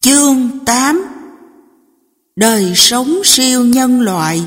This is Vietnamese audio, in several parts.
Chương 8: Đời sống siêu nhân loại.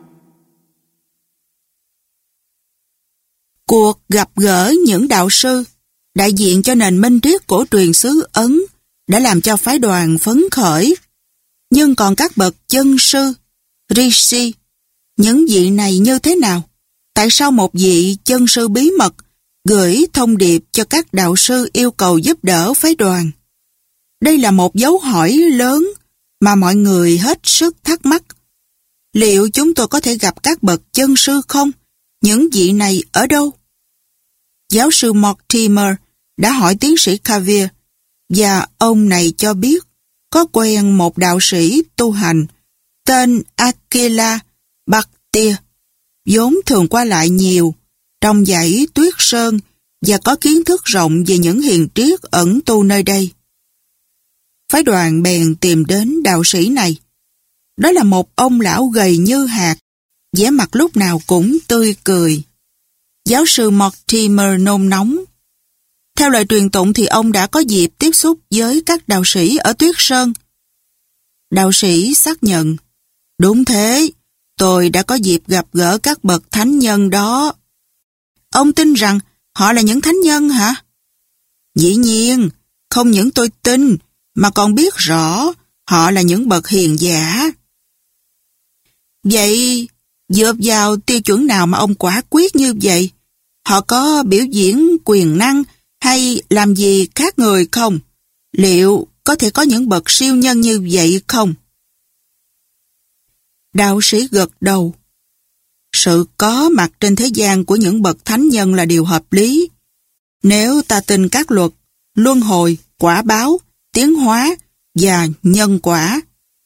Cuộc gặp gỡ những đạo sư đại diện cho nền minh triết cổ truyền xứ Ấn đã làm cho phái đoàn phấn khởi. Nhưng còn các bậc chân sư, Rishi, những vị này như thế nào? Tại sao một vị chân sư bí mật gửi thông điệp cho các đạo sư yêu cầu giúp đỡ phái đoàn? Đây là một dấu hỏi lớn mà mọi người hết sức thắc mắc. Liệu chúng tôi có thể gặp các bậc chân sư không? Những vị này ở đâu? Giáo sư Mortimer đã hỏi tiến sĩ Cavier, và ông này cho biết có quen một đạo sĩ tu hành tên Akela Bhatia, vốn thường qua lại nhiều trong dãy Tuyết Sơn và có kiến thức rộng về những hiền triết ẩn tu nơi đây. Phái đoàn bèn tìm đến đạo sĩ này. Đó là một ông lão gầy như hạt, vẻ mặt lúc nào cũng tươi cười. Giáo sư Mortimer nôn nóng. Theo lời truyền tụng thì ông đã có dịp tiếp xúc với các đạo sĩ ở Tuyết Sơn. Đạo sĩ xác nhận, đúng thế, tôi đã có dịp gặp gỡ các bậc thánh nhân đó. Ông tin rằng họ là những thánh nhân hả? Dĩ nhiên, không những tôi tin, mà còn biết rõ họ là những bậc hiền giả. Vậy, dựa vào tiêu chuẩn nào mà ông quả quyết như vậy? Họ có biểu diễn quyền năng hay làm gì khác người không? Liệu có thể có những bậc siêu nhân như vậy không? Đạo sĩ gật đầu. Sự có mặt trên thế gian của những bậc thánh nhân là điều hợp lý. Nếu ta tin các luật, luân hồi, quả báo, tiến hóa và nhân quả.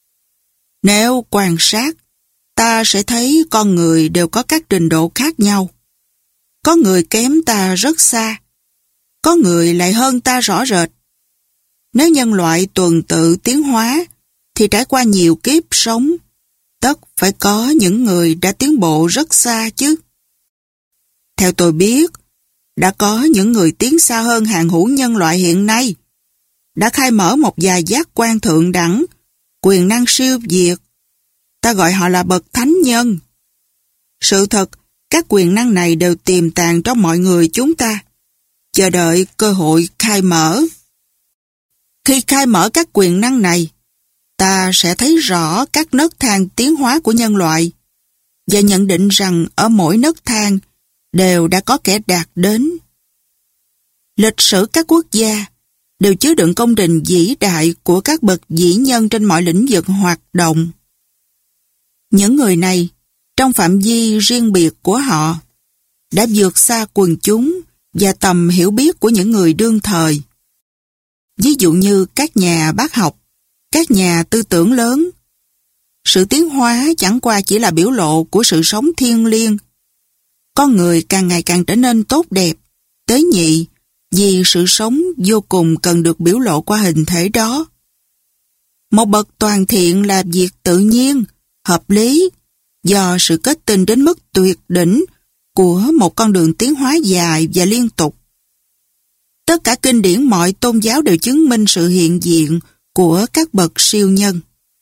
Nếu quan sát, ta sẽ thấy con người đều có các trình độ khác nhau. Có người kém ta rất xa, có người lại hơn ta rõ rệt. Nếu nhân loại tuần tự tiến hóa, thì trải qua nhiều kiếp sống, tất phải có những người đã tiến bộ rất xa chứ. Theo tôi biết, đã có những người tiến xa hơn hàng hữu nhân loại hiện nay, đã khai mở một vài giác quan thượng đẳng, quyền năng siêu việt. Ta gọi họ là bậc thánh nhân. Sự thật, các quyền năng này đều tiềm tàng trong mọi người chúng ta, chờ đợi cơ hội khai mở. Khi khai mở các quyền năng này, ta sẽ thấy rõ các nấc thang tiến hóa của nhân loại và nhận định rằng ở mỗi nấc thang đều đã có kẻ đạt đến. Lịch sử các quốc gia đều chứa đựng công trình vĩ đại của các bậc vĩ nhân trên mọi lĩnh vực hoạt động. Những người này, trong phạm vi riêng biệt của họ, đã vượt xa quần chúng và tầm hiểu biết của những người đương thời. Ví dụ như các nhà bác học, các nhà tư tưởng lớn. Sự tiến hóa chẳng qua chỉ là biểu lộ của sự sống thiêng liêng. Con người càng ngày càng trở nên tốt đẹp, tế nhị, vì sự sống vô cùng cần được biểu lộ qua hình thể đó. Một bậc toàn thiện là việc tự nhiên, hợp lý, do sự kết tinh đến mức tuyệt đỉnh của một con đường tiến hóa dài và liên tục. Tất cả kinh điển mọi tôn giáo đều chứng minh sự hiện diện của các bậc siêu nhân.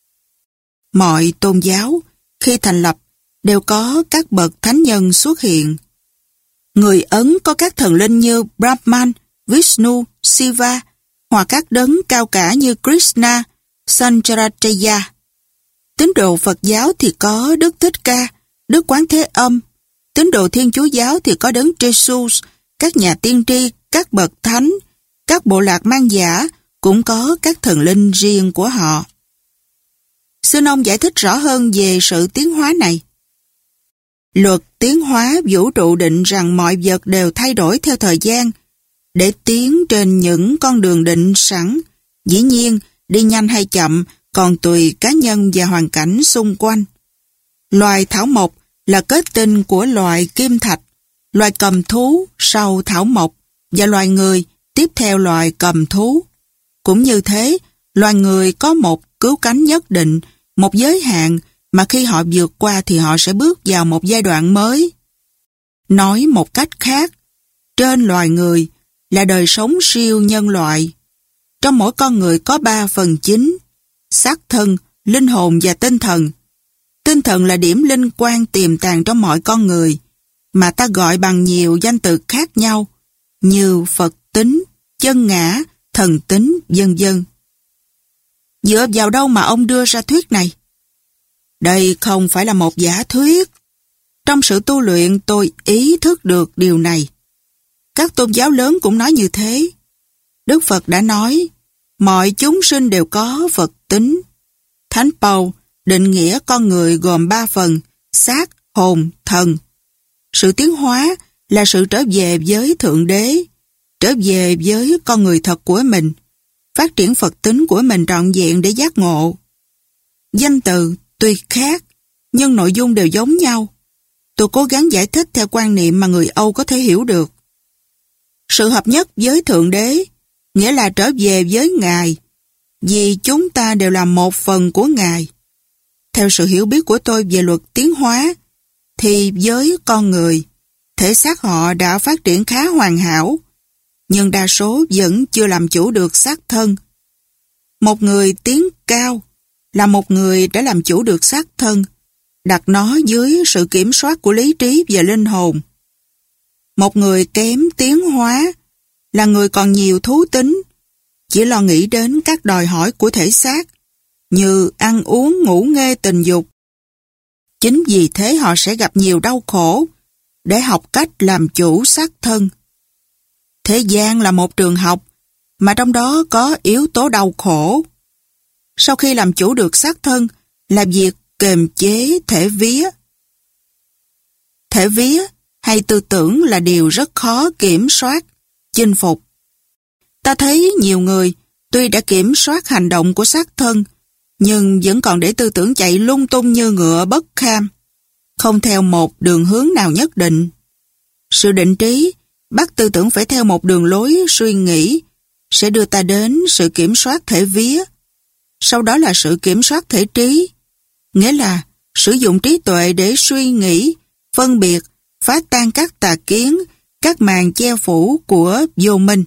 Mọi tôn giáo, khi thành lập, đều có các bậc thánh nhân xuất hiện. Người Ấn có các thần linh như Brahman, Vishnu, Shiva, hoặc các đấng cao cả như Krishna, Sancharajaya. Tín đồ Phật giáo thì có Đức Thích Ca, Đức Quán Thế Âm. Tín đồ Thiên Chúa giáo thì có đấng Jesus, các nhà tiên tri, các bậc thánh, các bộ lạc mang giả cũng có các thần linh riêng của họ. Xin ông giải thích rõ hơn về sự tiến hóa này. Luật tiến hóa vũ trụ định rằng mọi vật đều thay đổi theo thời gian để tiến trên những con đường định sẵn. Dĩ nhiên, đi nhanh hay chậm còn tùy cá nhân và hoàn cảnh xung quanh. Loài thảo mộc là kết tinh của loài kim thạch, loài cầm thú sau thảo mộc và loài người tiếp theo loài cầm thú. Cũng như thế, loài người có một cứu cánh nhất định, một giới hạn mà khi họ vượt qua thì họ sẽ bước vào một giai đoạn mới. Nói một cách khác, trên loài người là đời sống siêu nhân loại. Trong mỗi con người có 3 phần chính: xác thân, linh hồn và tinh thần. Tinh thần là điểm linh quan tiềm tàng trong mọi con người, mà ta gọi bằng nhiều danh từ khác nhau, như Phật tính, chân ngã, thần tính, vân vân. Dựa vào đâu mà ông đưa ra thuyết này? Đây không phải là một giả thuyết. Trong sự tu luyện tôi ý thức được điều này. Các tôn giáo lớn cũng nói như thế. Đức Phật đã nói, mọi chúng sinh đều có Phật tính. Thánh Paul định nghĩa con người gồm 3 phần: xác, hồn, thần. Sự tiến hóa là sự trở về với Thượng Đế, trở về với con người thật của mình, phát triển Phật tính của mình trọn vẹn để giác ngộ. Danh từ tuy khác, nhưng nội dung đều giống nhau. Tôi cố gắng giải thích theo quan niệm mà người Âu có thể hiểu được. Sự hợp nhất với Thượng Đế, nghĩa là trở về với Ngài, vì chúng ta đều là một phần của Ngài. Theo sự hiểu biết của tôi về luật tiến hóa, thì với con người, thể xác họ đã phát triển khá hoàn hảo, nhưng đa số vẫn chưa làm chủ được xác thân. Một người tiến cao là một người đã làm chủ được xác thân, đặt nó dưới sự kiểm soát của lý trí và linh hồn. Một người kém tiến hóa là người còn nhiều thú tính, chỉ lo nghĩ đến các đòi hỏi của thể xác, như ăn uống, ngủ nghê, tình dục. Chính vì thế họ sẽ gặp nhiều đau khổ để học cách làm chủ xác thân. Thế gian là một trường học, mà trong đó có yếu tố đau khổ. Sau khi làm chủ được xác thân là việc kiềm chế thể vía. Thể vía hay tư tưởng là điều rất khó kiểm soát, chinh phục. Ta thấy nhiều người tuy đã kiểm soát hành động của xác thân, nhưng vẫn còn để tư tưởng chạy lung tung như ngựa bất kham, không theo một đường hướng nào nhất định. Sự định trí bắt tư tưởng phải theo một đường lối suy nghĩ sẽ đưa ta đến sự kiểm soát thể vía. Sau đó là sự kiểm soát thể trí, nghĩa là sử dụng trí tuệ để suy nghĩ, phân biệt, phá tan các tà kiến, các màn che phủ của vô minh.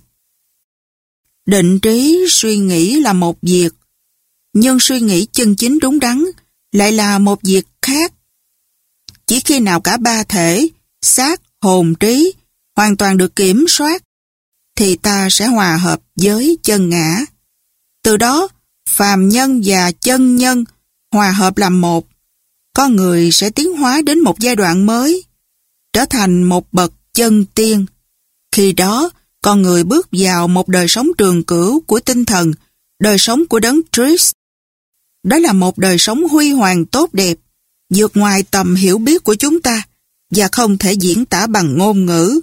Định trí suy nghĩ là một việc, nhưng suy nghĩ chân chính đúng đắn lại là một việc khác. Chỉ khi nào cả 3 thể, xác, hồn, trí, hoàn toàn được kiểm soát, thì ta sẽ hòa hợp với chân ngã. Từ đó, phàm nhân và chân nhân hòa hợp làm một. Con người sẽ tiến hóa đến một giai đoạn mới, trở thành một bậc chân tiên. Khi đó, con người bước vào một đời sống trường cửu của tinh thần, đời sống của đấng Christ. Đó là một đời sống huy hoàng tốt đẹp, vượt ngoài tầm hiểu biết của chúng ta và không thể diễn tả bằng ngôn ngữ.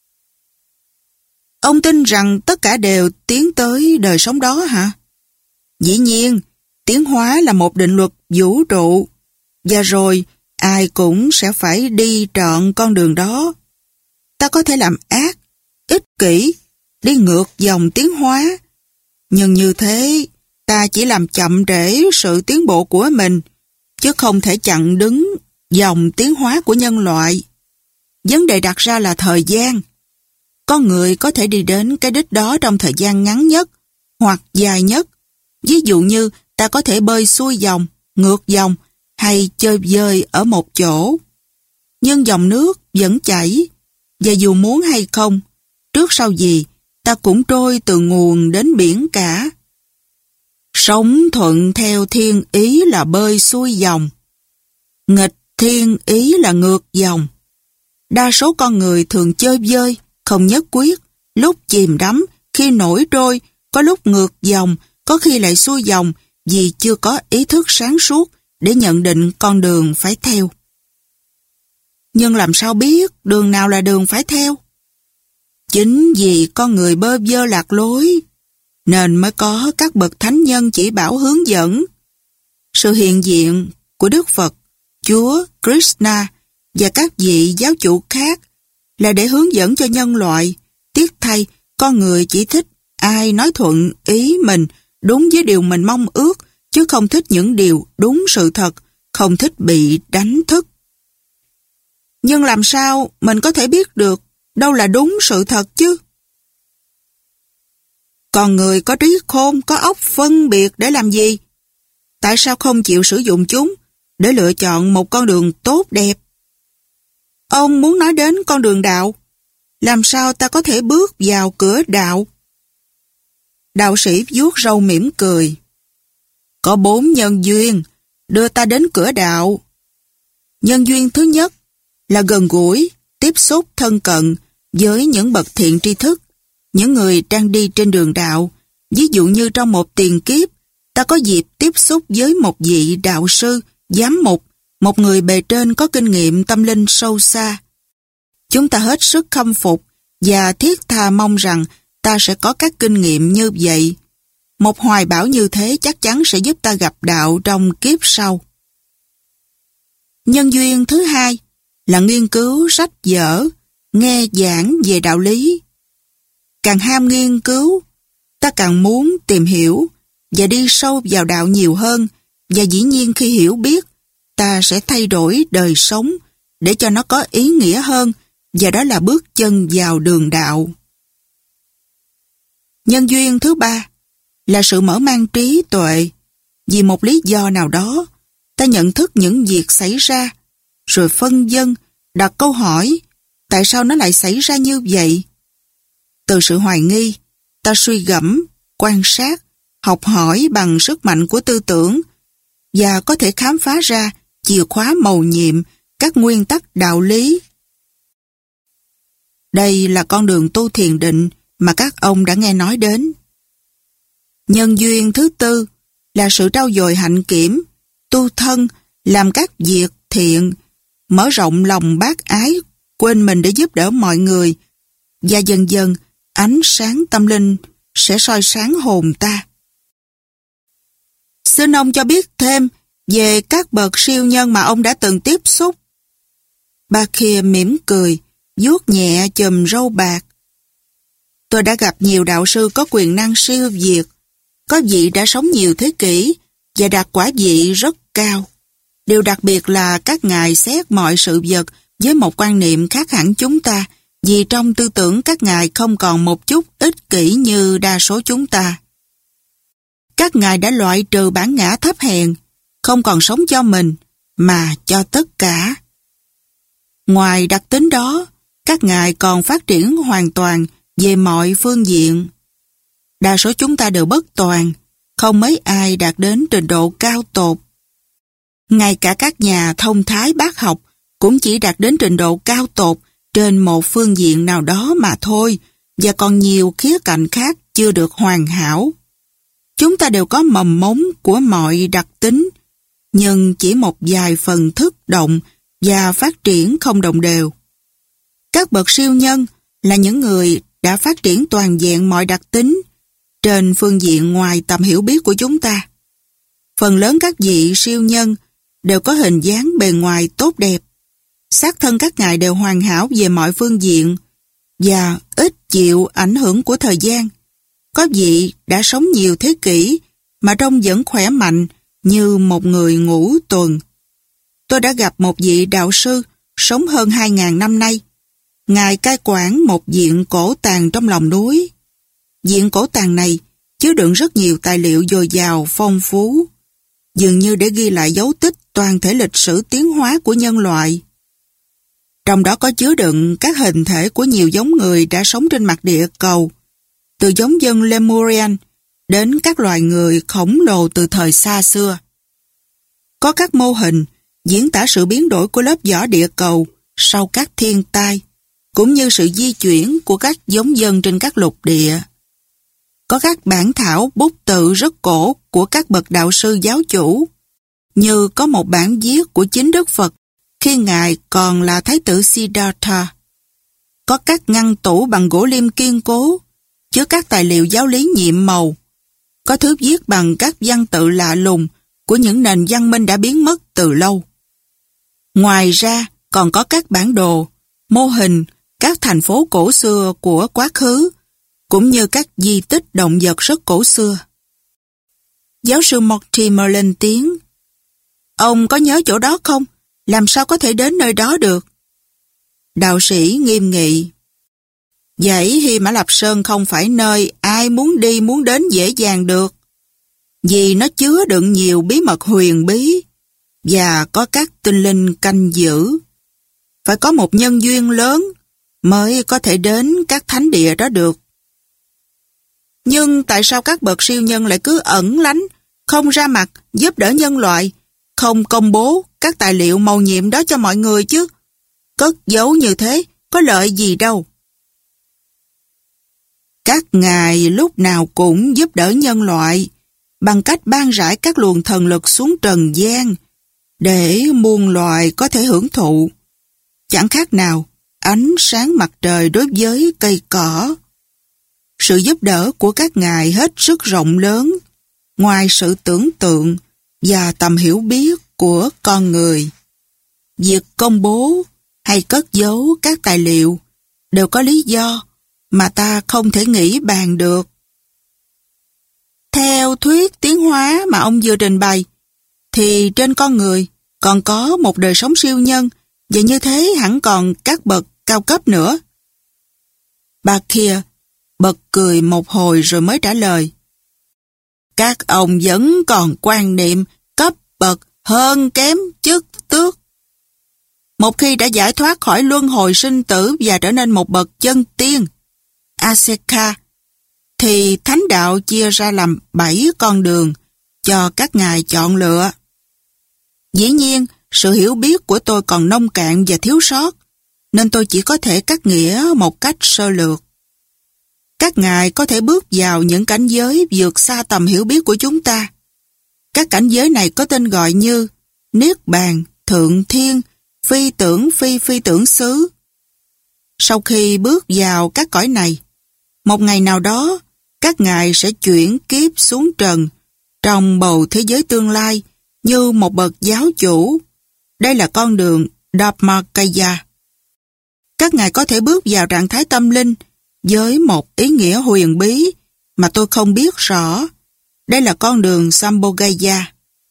Ông tin rằng tất cả đều tiến tới đời sống đó hả? Dĩ nhiên, tiến hóa là một định luật vũ trụ, và rồi ai cũng sẽ phải đi trọn con đường đó. Ta có thể làm ác, ích kỷ, đi ngược dòng tiến hóa, nhưng như thế ta chỉ làm chậm trễ sự tiến bộ của mình, chứ không thể chặn đứng dòng tiến hóa của nhân loại. Vấn đề đặt ra là thời gian. Con người có thể đi đến cái đích đó trong thời gian ngắn nhất hoặc dài nhất. Ví dụ như ta có thể bơi xuôi dòng, ngược dòng hay chơi vơi ở một chỗ. Nhưng dòng nước vẫn chảy, và dù muốn hay không, trước sau gì ta cũng trôi từ nguồn đến biển cả. Sống thuận theo thiên ý là bơi xuôi dòng, nghịch thiên ý là ngược dòng. Đa số con người thường chơi vơi, không nhất quyết, lúc chìm đắm, khi nổi trôi, có lúc ngược dòng, có khi lại xuôi dòng vì chưa có ý thức sáng suốt để nhận định con đường phải theo. Nhưng làm sao biết đường nào là đường phải theo? Chính vì con người bơ vơ lạc lối, nên mới có các bậc thánh nhân chỉ bảo hướng dẫn. Sự hiện diện của Đức Phật, Chúa, Krishna và các vị giáo chủ khác là để hướng dẫn cho nhân loại. Tiếc thay, con người chỉ thích ai nói thuận ý mình, đúng với điều mình mong ước, chứ không thích những điều đúng sự thật, không thích bị đánh thức. Nhưng làm sao mình có thể biết được đâu là đúng sự thật chứ? Còn người có trí khôn, có óc phân biệt để làm gì? Tại sao không chịu sử dụng chúng để lựa chọn một con đường tốt đẹp? Ông muốn nói đến con đường đạo. Làm sao ta có thể bước vào cửa đạo? Đạo sĩ vuốt râu mỉm cười. Có 4 nhân duyên đưa ta đến cửa đạo. Nhân duyên thứ nhất là gần gũi, tiếp xúc thân cận với những bậc thiện tri thức, những người đang đi trên đường đạo. Ví dụ như trong một tiền kiếp, ta có dịp tiếp xúc với một vị đạo sư, giám mục, một người bề trên có kinh nghiệm tâm linh sâu xa. Chúng ta hết sức khâm phục và thiết tha mong rằng ta sẽ có các kinh nghiệm như vậy. Một hoài bão như thế chắc chắn sẽ giúp ta gặp đạo trong kiếp sau. Nhân duyên thứ hai là nghiên cứu sách vở, nghe giảng về đạo lý. Càng ham nghiên cứu, ta càng muốn tìm hiểu và đi sâu vào đạo nhiều hơn, và dĩ nhiên khi hiểu biết, ta sẽ thay đổi đời sống để cho nó có ý nghĩa hơn, và đó là bước chân vào đường đạo. Nhân duyên thứ ba là sự mở mang trí tuệ. Vì một lý do nào đó, ta nhận thức những việc xảy ra, rồi phân vân, đặt câu hỏi, tại sao nó lại xảy ra như vậy? Từ sự hoài nghi, ta suy gẫm, quan sát, học hỏi bằng sức mạnh của tư tưởng, và có thể khám phá ra chìa khóa mầu nhiệm, các nguyên tắc đạo lý. Đây là con đường tu thiền định mà các ông đã nghe nói đến. Nhân duyên thứ tư là sự trau dồi hạnh kiểm, tu thân, làm các việc thiện, mở rộng lòng bác ái, quên mình để giúp đỡ mọi người, và dần dần ánh sáng tâm linh sẽ soi sáng hồn ta. Xin ông cho biết thêm về các bậc siêu nhân mà ông đã từng tiếp xúc. Bakir mỉm cười, vuốt nhẹ chùm râu bạc. Tôi đã gặp nhiều đạo sư có quyền năng siêu việt, có vị đã sống nhiều thế kỷ và đạt quả vị rất cao. Điều đặc biệt là các ngài xét mọi sự vật với một quan niệm khác hẳn chúng ta, vì trong tư tưởng các ngài không còn một chút ích kỷ như đa số chúng ta. Các ngài đã loại trừ bản ngã thấp hèn, không còn sống cho mình, mà cho tất cả. Ngoài đặc tính đó, các ngài còn phát triển hoàn toàn về mọi phương diện. Đa số chúng ta đều bất toàn, không mấy ai đạt đến trình độ cao tột. Ngay cả các nhà thông thái bác học cũng chỉ đạt đến trình độ cao tột trên một phương diện nào đó mà thôi, và còn nhiều khía cạnh khác chưa được hoàn hảo. Chúng ta đều có mầm mống của mọi đặc tính, nhưng chỉ một vài phần thức động và phát triển không đồng đều. Các bậc siêu nhân là những người đã phát triển toàn diện mọi đặc tính trên phương diện ngoài tầm hiểu biết của chúng ta. Phần lớn các vị siêu nhân đều có hình dáng bề ngoài tốt đẹp. Xác thân các ngài đều hoàn hảo về mọi phương diện và ít chịu ảnh hưởng của thời gian. Có vị đã sống nhiều thế kỷ mà trông vẫn khỏe mạnh như một người ngũ tuần. Tôi đã gặp một vị đạo sư sống hơn 2.000 năm nay. Ngài cai quản một viện cổ tàng trong lòng núi. Viện cổ tàng này chứa đựng rất nhiều tài liệu dồi dào, phong phú, dường như để ghi lại dấu tích toàn thể lịch sử tiến hóa của nhân loại. Trong đó có chứa đựng các hình thể của nhiều giống người đã sống trên mặt địa cầu, từ giống dân Lemurian đến các loài người khổng lồ từ thời xa xưa. Có các mô hình diễn tả sự biến đổi của lớp vỏ địa cầu sau các thiên tai, cũng như sự di chuyển của các giống dân trên các lục địa. Có các bản thảo bút tự rất cổ của các bậc đạo sư giáo chủ, như có một bản viết của chính Đức Phật khi Ngài còn là Thái tử Siddhartha. Có các ngăn tủ bằng gỗ lim kiên cố, chứa các tài liệu giáo lý nhiệm màu. Có thứ viết bằng các văn tự lạ lùng của những nền văn minh đã biến mất từ lâu. Ngoài ra, còn có các bản đồ, mô hình, các thành phố cổ xưa của quá khứ, cũng như các di tích động vật rất cổ xưa. Giáo sư Mortimer lên tiếng. Ông có nhớ chỗ đó không? Làm sao có thể đến nơi đó được? Đạo sĩ nghiêm nghị. Vậy Hy Mã Lạp Sơn không phải nơi ai muốn đi muốn đến dễ dàng được, vì nó chứa đựng nhiều bí mật huyền bí và có các tinh linh canh giữ. Phải có một nhân duyên lớn mới có thể đến các thánh địa đó được. Nhưng tại sao các bậc siêu nhân lại cứ ẩn lánh, không ra mặt giúp đỡ nhân loại, không công bố các tài liệu mầu nhiệm đó cho mọi người chứ? Cất giấu như thế có lợi gì đâu. Các ngài lúc nào cũng giúp đỡ nhân loại bằng cách ban rải các luồng thần lực xuống trần gian để muôn loài có thể hưởng thụ. Chẳng khác nào ánh sáng mặt trời đối với cây cỏ. Sự giúp đỡ của các ngài hết sức rộng lớn, ngoài sự tưởng tượng và tầm hiểu biết của con người. Việc công bố hay cất giấu các tài liệu đều có lý do mà ta không thể nghĩ bàn được. Theo thuyết tiến hóa mà ông vừa trình bày, thì trên con người còn có một đời sống siêu nhân, và như thế hẳn còn các bậc cao cấp nữa. Bà kia bật cười một hồi rồi mới trả lời. Các ông vẫn còn quan niệm cấp bậc hơn kém chức tước. Một khi đã giải thoát khỏi luân hồi sinh tử và trở nên một bậc chân tiên, Aseka, thì thánh đạo chia ra làm 7 con đường cho các ngài chọn lựa. Dĩ nhiên, sự hiểu biết của tôi còn nông cạn và thiếu sót, nên tôi chỉ có thể cắt nghĩa một cách sơ lược. Các ngài có thể bước vào những cảnh giới vượt xa tầm hiểu biết của chúng ta. Các cảnh giới này có tên gọi như Niết Bàn, Thượng Thiên, Phi tưởng phi tưởng xứ. Sau khi bước vào các cõi này, một ngày nào đó, các ngài sẽ chuyển kiếp xuống trần trong bầu thế giới tương lai như một bậc giáo chủ. Đây là con đường Dharmakaya. Các ngài có thể bước vào trạng thái tâm linh với một ý nghĩa huyền bí mà tôi không biết rõ. Đây là con đường Sambhogaya.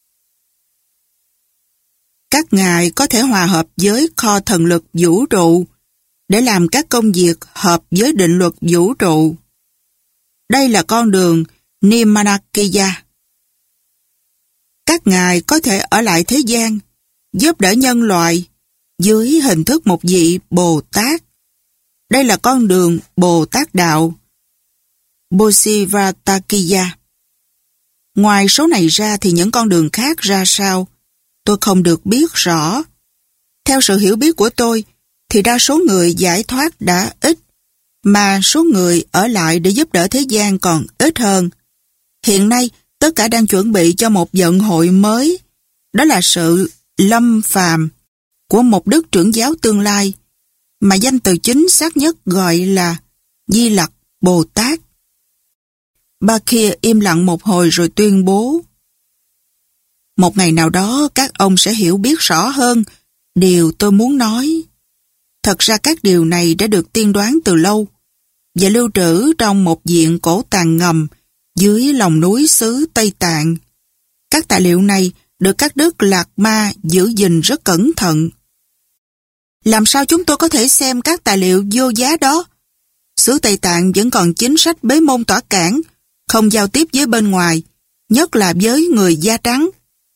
Các ngài có thể hòa hợp với kho thần lực vũ trụ để làm các công việc hợp với định luật vũ trụ. Đây là con đường Nirmanakaya. Các ngài có thể ở lại thế gian, giúp đỡ nhân loại dưới hình thức một vị Bồ Tát. Đây là con đường Bồ Tát Đạo, Bodhisattva. Ngoài số này ra thì những con đường khác ra sao, tôi không được biết rõ. Theo sự hiểu biết của tôi, thì đa số người giải thoát đã ít, mà số người ở lại để giúp đỡ thế gian còn ít hơn. Hiện nay, tất cả đang chuẩn bị cho một vận hội mới, đó là sự lâm phàm của một đức trưởng giáo tương lai, mà danh từ chính xác nhất gọi là Di Lặc Bồ Tát. Bà kia im lặng một hồi rồi tuyên bố. Một ngày nào đó các ông sẽ hiểu biết rõ hơn điều tôi muốn nói. Thật ra các điều này đã được tiên đoán từ lâu và lưu trữ trong một viện cổ tàng ngầm dưới lòng núi xứ Tây Tạng. Các tài liệu này được các đức Lạc Ma giữ gìn rất cẩn thận. Làm sao chúng tôi có thể xem các tài liệu vô giá đó? Xứ Tây Tạng vẫn còn chính sách bế môn tỏa cản, không giao tiếp với bên ngoài, nhất là với người da trắng.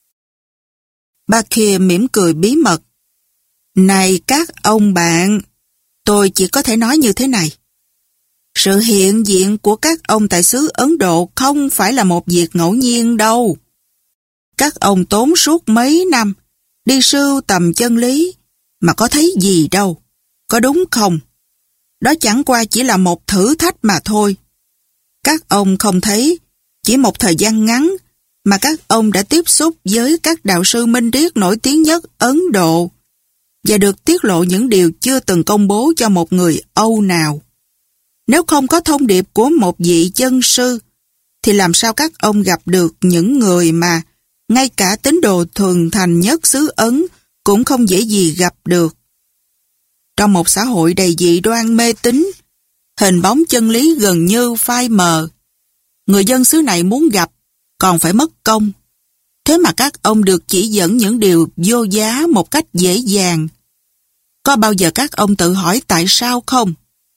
Bà kia mỉm cười bí mật. Này các ông bạn, tôi chỉ có thể nói như thế này. Sự hiện diện của các ông tại xứ Ấn Độ không phải là một việc ngẫu nhiên đâu. Các ông tốn suốt mấy năm đi sưu tầm chân lý mà có thấy gì đâu, có đúng không? Đó chẳng qua chỉ là một thử thách mà thôi. Các ông không thấy chỉ một thời gian ngắn mà các ông đã tiếp xúc với các đạo sư minh triết nổi tiếng nhất Ấn Độ và được tiết lộ những điều chưa từng công bố cho một người Âu nào. Nếu không có thông điệp của một vị chân sư, thì làm sao các ông gặp được những người mà ngay cả tín đồ thuần thành nhất xứ Ấn cũng không dễ gì gặp được. Trong một xã hội đầy dị đoan mê tín, hình bóng chân lý gần như phai mờ. Người dân xứ này muốn gặp, còn phải mất công. Thế mà các ông được chỉ dẫn những điều vô giá một cách dễ dàng. Có bao giờ các ông tự hỏi tại sao không?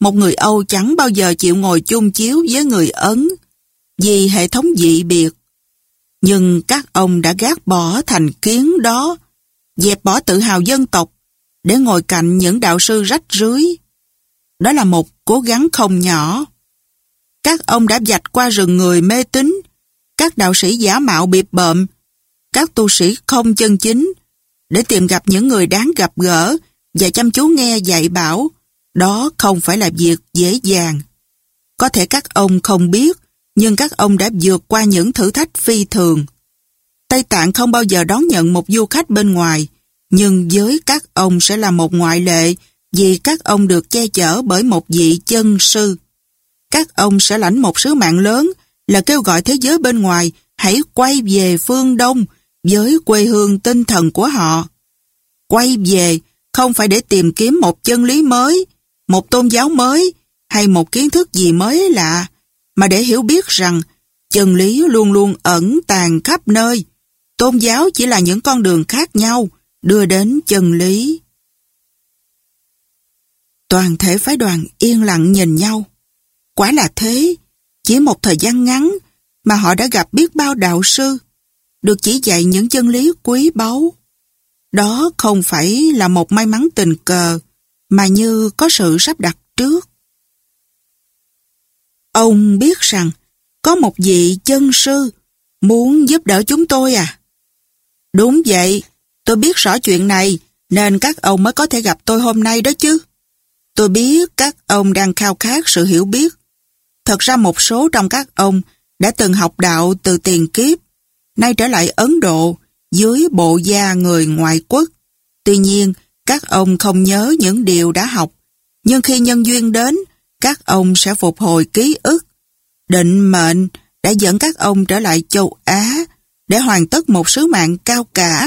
một người Âu chẳng bao giờ chịu ngồi chung chiếu với người Ấn vì hệ thống dị biệt. Nhưng các ông đã gác bỏ thành kiến đó, dẹp bỏ tự hào dân tộc để ngồi cạnh những đạo sư rách rưới. Đó là một cố gắng không nhỏ. Các ông đã vạch qua rừng người mê tín, các đạo sĩ giả mạo bịp bợm, các tu sĩ không chân chính, để tìm gặp những người đáng gặp gỡ và chăm chú nghe dạy bảo. Đó không phải là việc dễ dàng. Có thể các ông không biết, nhưng các ông đã vượt qua những thử thách phi thường. Tây Tạng không bao giờ đón nhận một du khách bên ngoài, nhưng với các ông sẽ là một ngoại lệ vì các ông được che chở bởi một vị chân sư. Các ông sẽ lãnh một sứ mạng lớn là kêu gọi thế giới bên ngoài hãy quay về phương Đông với quê hương tinh thần của họ. Quay về không phải để tìm kiếm một chân lý mới, một tôn giáo mới hay một kiến thức gì mới lạ, mà để hiểu biết rằng chân lý luôn luôn ẩn tàng khắp nơi. Tôn giáo chỉ là những con đường khác nhau đưa đến chân lý. Toàn thể phái đoàn yên lặng nhìn nhau. Quả là thế, chỉ một thời gian ngắn mà họ đã gặp biết bao đạo sư, được chỉ dạy những chân lý quý báu. Đó không phải là một may mắn tình cờ, mà như có sự sắp đặt trước. Ông biết rằng có một vị chân sư muốn giúp đỡ chúng tôi à? Đúng vậy, tôi biết rõ chuyện này nên các ông mới có thể gặp tôi hôm nay đó chứ. Tôi biết các ông đang khao khát sự hiểu biết. Thật ra một số trong các ông đã từng học đạo từ tiền kiếp, nay trở lại Ấn Độ dưới bộ da người ngoại quốc. Tuy nhiên, các ông không nhớ những điều đã học, nhưng khi nhân duyên đến, các ông sẽ phục hồi ký ức. Định mệnh đã dẫn các ông trở lại châu Á để hoàn tất một sứ mạng cao cả.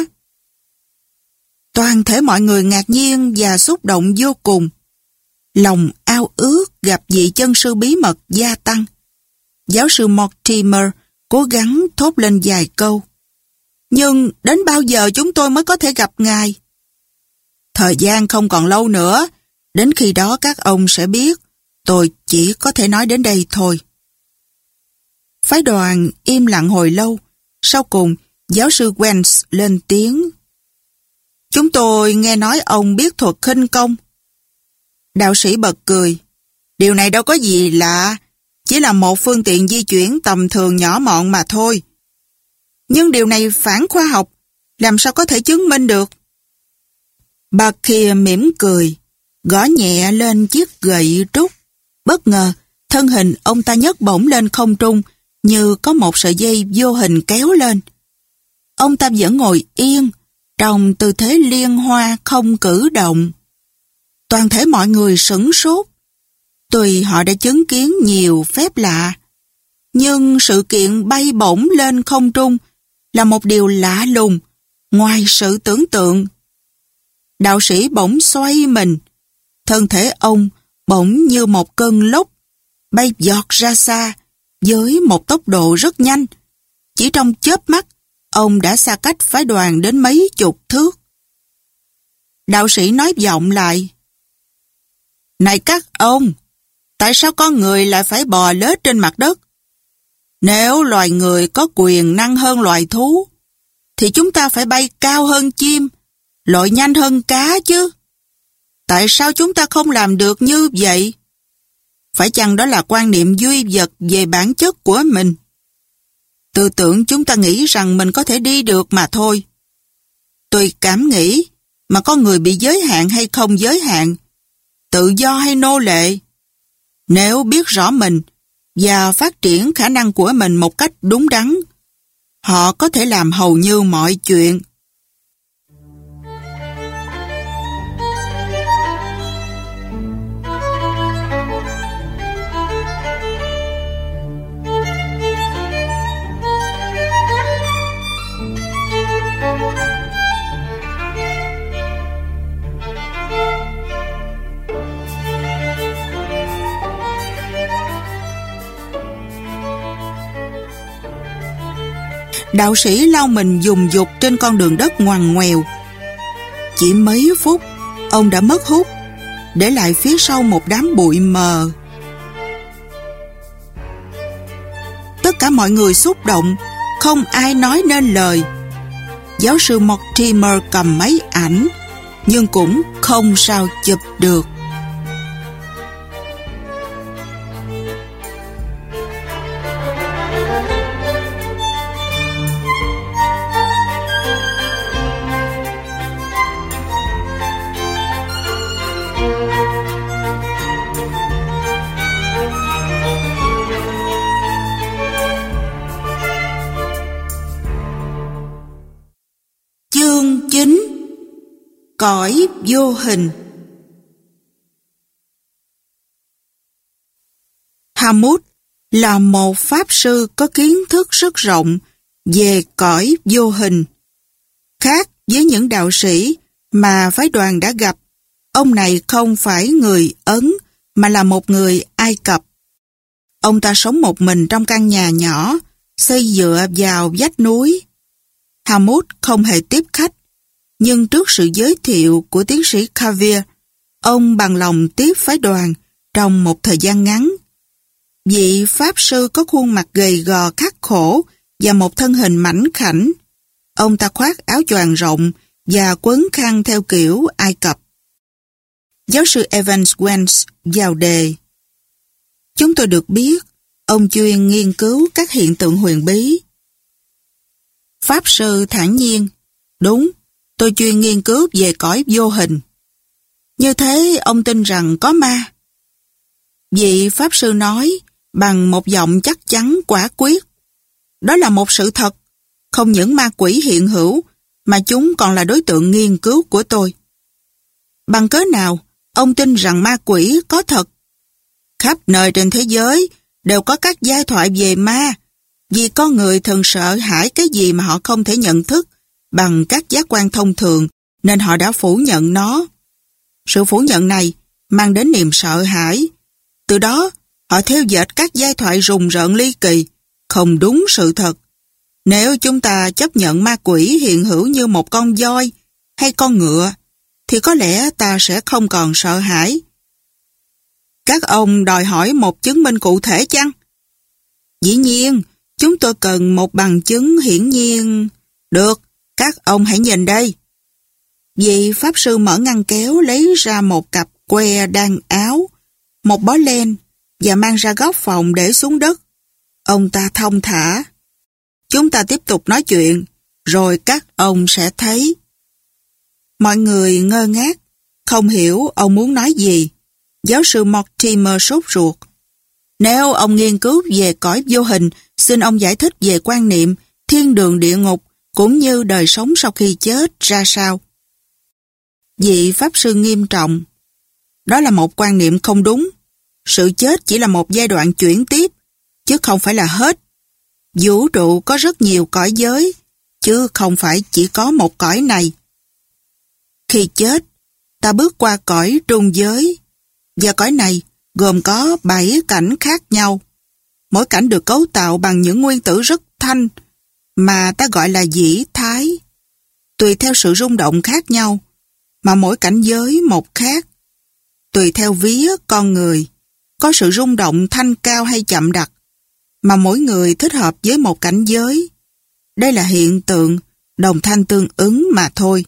Toàn thể mọi người ngạc nhiên và xúc động vô cùng. Lòng ao ước gặp vị chân sư bí mật gia tăng. Giáo sư Mortimer cố gắng thốt lên vài câu. Nhưng đến bao giờ chúng tôi mới có thể gặp ngài? Thời gian không còn lâu nữa. Đến khi đó các ông sẽ biết. Tôi chỉ có thể nói đến đây thôi. Phái đoàn im lặng hồi lâu. Sau cùng, giáo sư Wells lên tiếng. Chúng tôi nghe nói ông biết thuật khinh công. Đạo sĩ bật cười. Điều này đâu có gì lạ, chỉ là một phương tiện di chuyển tầm thường nhỏ mọn mà thôi. Nhưng điều này phản khoa học, làm sao có thể chứng minh được? Bà kia mỉm cười, gõ nhẹ lên chiếc gậy trúc. Bất ngờ, thân hình ông ta nhấc bổng lên không trung, như có một sợi dây vô hình kéo lên. Ông ta vẫn ngồi yên, trong tư thế liên hoa không cử động. Toàn thể mọi người sửng sốt. Tuy họ đã chứng kiến nhiều phép lạ, nhưng sự kiện bay bổng lên không trung là một điều lạ lùng, ngoài sự tưởng tượng. Đạo sĩ bỗng xoay mình, thân thể ông bỗng như một cơn lốc, bay giọt ra xa, với một tốc độ rất nhanh. Chỉ trong chớp mắt, ông đã xa cách phái đoàn đến mấy chục thước. Đạo sĩ nói vọng lại. Này các ông, tại sao con người lại phải bò lết trên mặt đất? Nếu loài người có quyền năng hơn loài thú, thì chúng ta phải bay cao hơn chim, lội nhanh hơn cá chứ. Tại sao chúng ta không làm được như vậy? Phải chăng đó là quan niệm duy vật về bản chất của mình? Tư tưởng chúng ta nghĩ rằng mình có thể đi được mà thôi. Tùy cảm nghĩ mà con người bị giới hạn hay không giới hạn, tự do hay nô lệ. Nếu biết rõ mình và phát triển khả năng của mình một cách đúng đắn, họ có thể làm hầu như mọi chuyện. Đạo sĩ lao mình dùng dục trên con đường đất ngoằn ngoèo. Chỉ mấy phút, ông đã mất hút, để lại phía sau một đám bụi mờ. Tất cả mọi người xúc động, không ai nói nên lời. Giáo sư Mortimer cầm máy ảnh, nhưng cũng không sao chụp được. Chương 9: Cõi vô hình. Hammond là một pháp sư có kiến thức rất rộng về cõi vô hình. Khác với những đạo sĩ mà phái đoàn đã gặp, ông này không phải người Ấn mà là một người Ai Cập. Ông ta sống một mình trong căn nhà nhỏ, xây dựa vào vách núi. Hammond không hề tiếp khách, nhưng trước sự giới thiệu của tiến sĩ Xavier, ông bằng lòng tiếp phái đoàn trong một thời gian ngắn. Vị pháp sư có khuôn mặt gầy gò khắc khổ và một thân hình mảnh khảnh. Ông ta khoác áo choàng rộng và quấn khăn theo kiểu Ai Cập. Giáo sư Evans Wells vào đề. Chúng tôi được biết, ông chuyên nghiên cứu các hiện tượng huyền bí. Pháp sư thản nhiên. Đúng, tôi chuyên nghiên cứu về cõi vô hình. Như thế ông tin rằng có ma? Vị pháp sư nói bằng một giọng chắc chắn quả quyết. Đó là một sự thật. Không những ma quỷ hiện hữu, mà chúng còn là đối tượng nghiên cứu của tôi. Bằng cớ nào ông tin rằng ma quỷ có thật? Khắp nơi trên thế giới đều có các giai thoại về ma, vì con người thường sợ hãi cái gì mà họ không thể nhận thức bằng các giác quan thông thường, nên họ đã phủ nhận nó. Sự phủ nhận này mang đến niềm sợ hãi. Từ đó, họ theo dệt các giai thoại rùng rợn ly kỳ, không đúng sự thật. Nếu chúng ta chấp nhận ma quỷ hiện hữu như một con voi hay con ngựa, thì có lẽ ta sẽ không còn sợ hãi. Các ông đòi hỏi một chứng minh cụ thể chăng? Dĩ nhiên, chúng tôi cần một bằng chứng hiển nhiên. Được, các ông hãy nhìn đây. Vị pháp sư mở ngăn kéo lấy ra một cặp que đan áo, một bó len và mang ra góc phòng để xuống đất. Ông ta thong thả. Chúng ta tiếp tục nói chuyện, rồi các ông sẽ thấy. Mọi người ngơ ngác, không hiểu ông muốn nói gì. Giáo sư Mortimer sốt ruột. Nếu ông nghiên cứu về cõi vô hình, xin ông giải thích về quan niệm thiên đường địa ngục cũng như đời sống sau khi chết ra sao. Vị pháp sư nghiêm trọng. Đó là một quan niệm không đúng. Sự chết chỉ là một giai đoạn chuyển tiếp, chứ không phải là hết. Vũ trụ có rất nhiều cõi giới, chứ không phải chỉ có một cõi này. Khi chết, ta bước qua cõi trung giới, và cõi này gồm có 7 cảnh khác nhau. Mỗi cảnh được cấu tạo bằng những nguyên tử rất thanh, mà ta gọi là dĩ thái. Tùy theo sự rung động khác nhau, mà mỗi cảnh giới một khác. Tùy theo vía con người, có sự rung động thanh cao hay chậm đặc, mà mỗi người thích hợp với một cảnh giới. Đây là hiện tượng đồng thanh tương ứng mà thôi.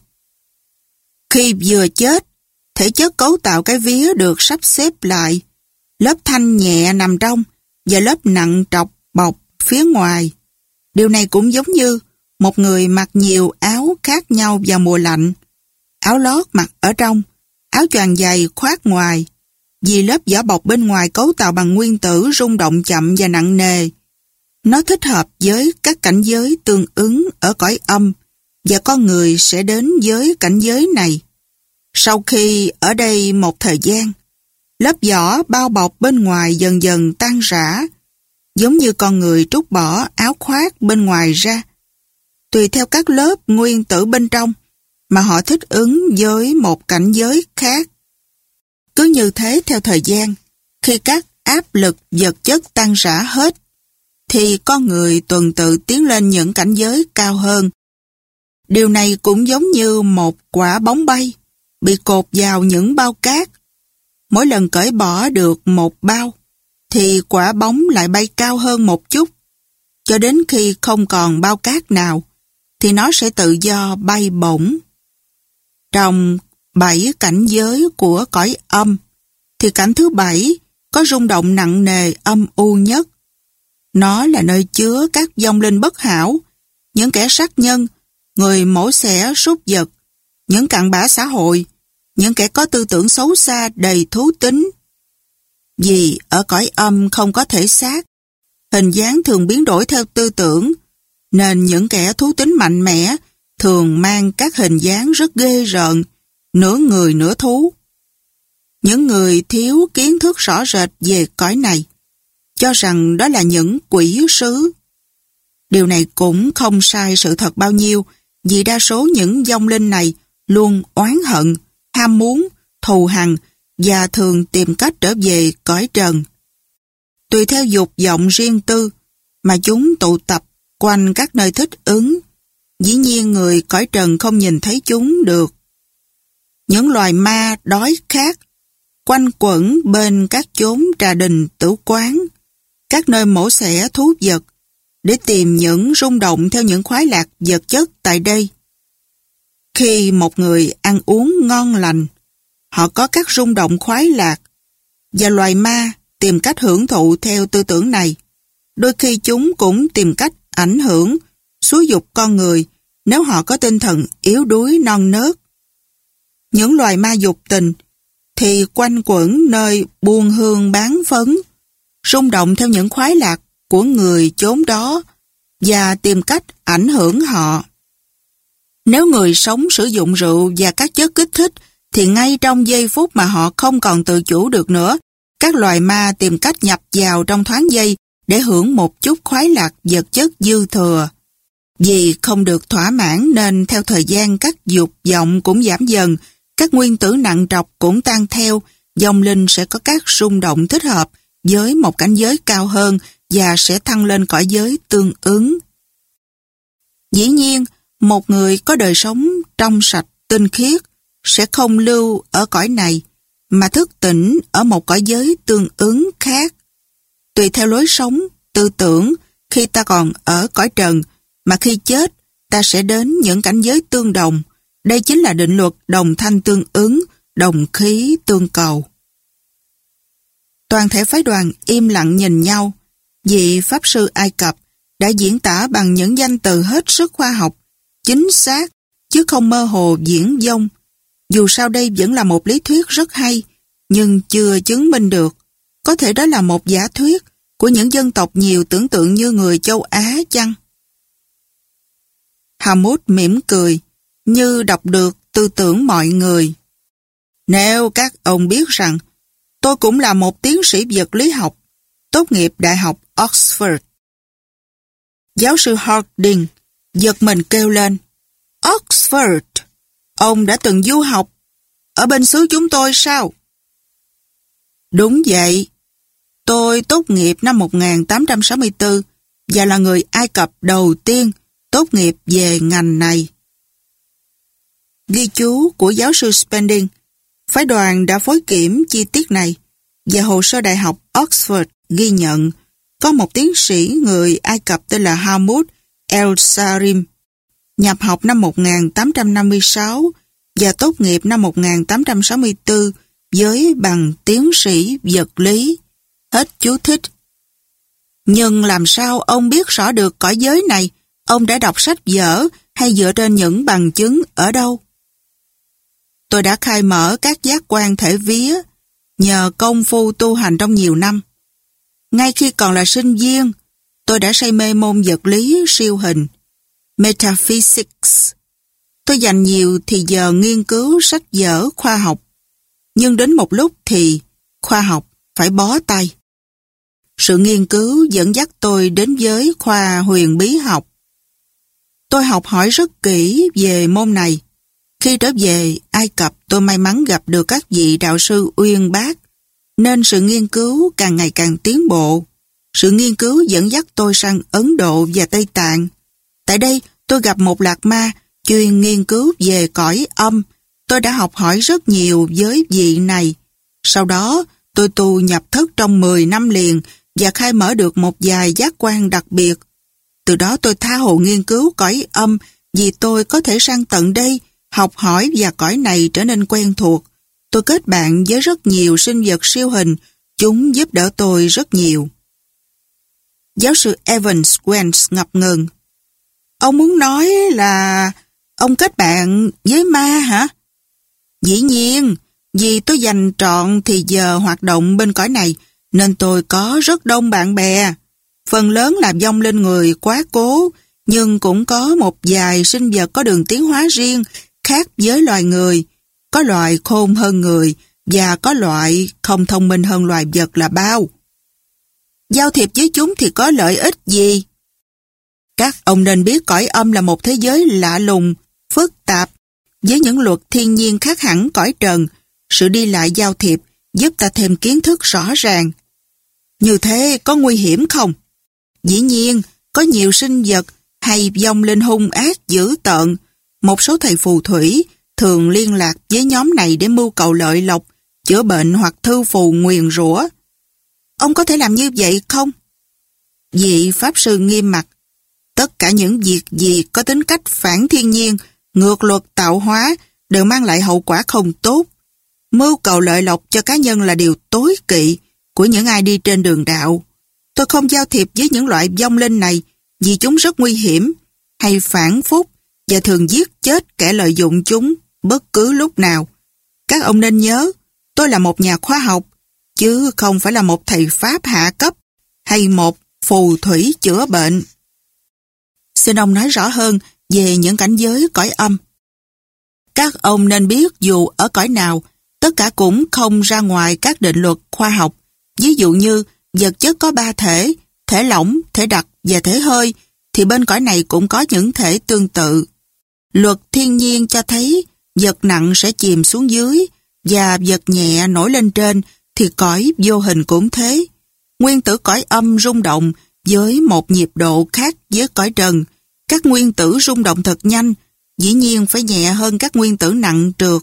Khi vừa chết, thể chất cấu tạo cái vía được sắp xếp lại. Lớp thanh nhẹ nằm trong và lớp nặng trọc bọc phía ngoài. Điều này cũng giống như một người mặc nhiều áo khác nhau vào mùa lạnh. Áo lót mặc ở trong, áo choàng dày khoác ngoài. Vì lớp vỏ bọc bên ngoài cấu tạo bằng nguyên tử rung động chậm và nặng nề. Nó thích hợp với các cảnh giới tương ứng ở cõi âm, và con người sẽ đến với cảnh giới này. Sau khi ở đây một thời gian, lớp vỏ bao bọc bên ngoài dần dần tan rã, giống như con người trút bỏ áo khoác bên ngoài ra. Tùy theo các lớp nguyên tử bên trong mà họ thích ứng với một cảnh giới khác. Cứ như thế theo thời gian, khi các áp lực vật chất tan rã hết, thì con người tuần tự tiến lên những cảnh giới cao hơn. Điều này cũng giống như một quả bóng bay bị cột vào những bao cát. Mỗi lần cởi bỏ được một bao, thì quả bóng lại bay cao hơn một chút. Cho đến khi không còn bao cát nào, thì nó sẽ tự do bay bổng. Trong 7 cảnh giới của cõi âm, thì cảnh thứ 7 có rung động nặng nề âm u nhất. Nó là nơi chứa các vong linh bất hảo, những kẻ sát nhân, người mổ xẻ súc vật, những cặn bã xã hội, những kẻ có tư tưởng xấu xa đầy thú tính. Vì ở cõi âm không có thể xác, hình dáng thường biến đổi theo tư tưởng, nên những kẻ thú tính mạnh mẽ thường mang các hình dáng rất ghê rợn, nửa người nửa thú. Những người thiếu kiến thức rõ rệt về cõi này cho rằng đó là những quỷ sứ. Điều này cũng không sai sự thật bao nhiêu, vì đa số những vong linh này luôn oán hận, ham muốn, thù hằn và thường tìm cách trở về cõi trần. Tùy theo dục vọng riêng tư mà chúng tụ tập quanh các nơi thích ứng. Dĩ nhiên người cõi trần không nhìn thấy chúng được. Những loài ma đói khát quanh quẩn bên các chốn trà đình tử quán, các nơi mổ xẻ thú vật, để tìm những rung động theo những khoái lạc vật chất tại đây. Khi một người ăn uống ngon lành, họ có các rung động khoái lạc, và loài ma tìm cách hưởng thụ theo tư tưởng này. Đôi khi chúng cũng tìm cách ảnh hưởng, xúi giục con người nếu họ có tinh thần yếu đuối non nớt. Những loài ma dục tình thì quanh quẩn nơi buôn hương bán phấn, rung động theo những khoái lạc của người chốn đó và tìm cách ảnh hưởng họ. Nếu người sống sử dụng rượu và các chất kích thích, thì ngay trong giây phút mà họ không còn tự chủ được nữa, các loài ma tìm cách nhập vào trong thoáng giây để hưởng một chút khoái lạc vật chất dư thừa. Vì không được thỏa mãn nên theo thời gian các dục vọng cũng giảm dần, các nguyên tử nặng trọc cũng tan theo, vong linh sẽ có các rung động thích hợp với một cảnh giới cao hơn và sẽ thăng lên cõi giới tương ứng. Dĩ nhiên, một người có đời sống trong sạch, tinh khiết sẽ không lưu ở cõi này, mà thức tỉnh ở một cõi giới tương ứng khác. Tùy theo lối sống, tư tưởng, khi ta còn ở cõi trần, mà khi chết, ta sẽ đến những cảnh giới tương đồng. Đây chính là định luật đồng thanh tương ứng, đồng khí tương cầu. Toàn thể phái đoàn im lặng nhìn nhau. Vị Pháp Sư Ai Cập đã diễn tả bằng những danh từ hết sức khoa học, chính xác, chứ không mơ hồ diễn dông. Dù sao đây vẫn là một lý thuyết rất hay, nhưng chưa chứng minh được. Có thể đó là một giả thuyết của những dân tộc nhiều tưởng tượng như người châu Á chăng? Hammond mỉm cười, như đọc được tư tưởng mọi người. Nếu các ông biết rằng tôi cũng là một tiến sĩ vật lý học, tốt nghiệp Đại học Oxford. Giáo sư Harding giật mình kêu lên, Oxford? Ông đã từng du học ở bên xứ chúng tôi sao? Đúng vậy. Tôi tốt nghiệp năm 1864 và là người Ai Cập đầu tiên tốt nghiệp về ngành này. Ghi chú của giáo sư Spending, phái đoàn đã phối kiểm chi tiết này và hồ sơ Đại học Oxford ghi nhận có một tiến sĩ người Ai Cập tên là Hammond El-Sarim, nhập học năm 1856 và tốt nghiệp năm 1864 với bằng tiến sĩ vật lý. Hết chú thích. Nhưng làm sao ông biết rõ được cõi giới này? Ông đã đọc sách vở hay dựa trên những bằng chứng ở đâu? Tôi đã khai mở các giác quan thể vía nhờ công phu tu hành trong nhiều năm. Ngay khi còn là sinh viên, tôi đã say mê môn vật lý siêu hình, Metaphysics. Tôi dành nhiều thì giờ nghiên cứu sách vở khoa học, nhưng đến một lúc thì khoa học phải bó tay. Sự nghiên cứu dẫn dắt tôi đến với khoa huyền bí học. Tôi học hỏi rất kỹ về môn này. Khi trở về Ai Cập, tôi may mắn gặp được các vị đạo sư uyên bác, nên sự nghiên cứu càng ngày càng tiến bộ. Sự nghiên cứu dẫn dắt tôi sang Ấn Độ và Tây Tạng. Tại đây, tôi gặp một lạc ma chuyên nghiên cứu về cõi âm. Tôi đã học hỏi rất nhiều với vị này. Sau đó, tôi tu nhập thất trong 10 năm liền và khai mở được một vài giác quan đặc biệt. Từ đó tôi tha hồ nghiên cứu cõi âm vì tôi có thể sang tận đây, học hỏi và cõi này trở nên quen thuộc. Tôi kết bạn với rất nhiều sinh vật siêu hình, chúng giúp đỡ tôi rất nhiều. Giáo sư Evans Wells ngập ngừng. Ông muốn nói là ông kết bạn với ma hả? Dĩ nhiên, vì tôi dành trọn thì giờ hoạt động bên cõi này, nên tôi có rất đông bạn bè. Phần lớn là vong linh người quá cố, nhưng cũng có một vài sinh vật có đường tiến hóa riêng, khác với loài người. Có loài khôn hơn người, và có loại không thông minh hơn loài vật là bao. Giao thiệp với chúng thì có lợi ích gì? Các ông nên biết cõi âm là một thế giới lạ lùng, phức tạp, với những luật thiên nhiên khác hẳn cõi trần. Sự đi lại giao thiệp giúp ta thêm kiến thức rõ ràng. Như thế có nguy hiểm không? Dĩ nhiên, có nhiều sinh vật hay vong linh hung ác dữ tợn. Một số thầy phù thủy thường liên lạc với nhóm này để mưu cầu lợi lộc, chữa bệnh hoặc thư phù nguyền rủa. Ông có thể làm như vậy không? Vị Pháp Sư nghiêm mặt. Tất cả những việc gì có tính cách phản thiên nhiên, ngược luật tạo hóa đều mang lại hậu quả không tốt. Mưu cầu lợi lộc cho cá nhân là điều tối kỵ của những ai đi trên đường đạo. Tôi không giao thiệp với những loại vong linh này vì chúng rất nguy hiểm, hay phản phúc và thường giết chết kẻ lợi dụng chúng bất cứ lúc nào. Các ông nên nhớ, tôi là một nhà khoa học, chứ không phải là một thầy Pháp hạ cấp hay một phù thủy chữa bệnh. Xin ông nói rõ hơn về những cảnh giới cõi âm. Các ông nên biết dù ở cõi nào, tất cả cũng không ra ngoài các định luật khoa học. Ví dụ như vật chất có 3 thể, thể lỏng, thể đặc và thể hơi, thì bên cõi này cũng có những thể tương tự. Luật thiên nhiên cho thấy vật nặng sẽ chìm xuống dưới và vật nhẹ nổi lên trên, thì cõi vô hình cũng thế. Nguyên tử cõi âm rung động với một nhịp độ khác với cõi trần. Các nguyên tử rung động thật nhanh, dĩ nhiên phải nhẹ hơn các nguyên tử nặng trượt.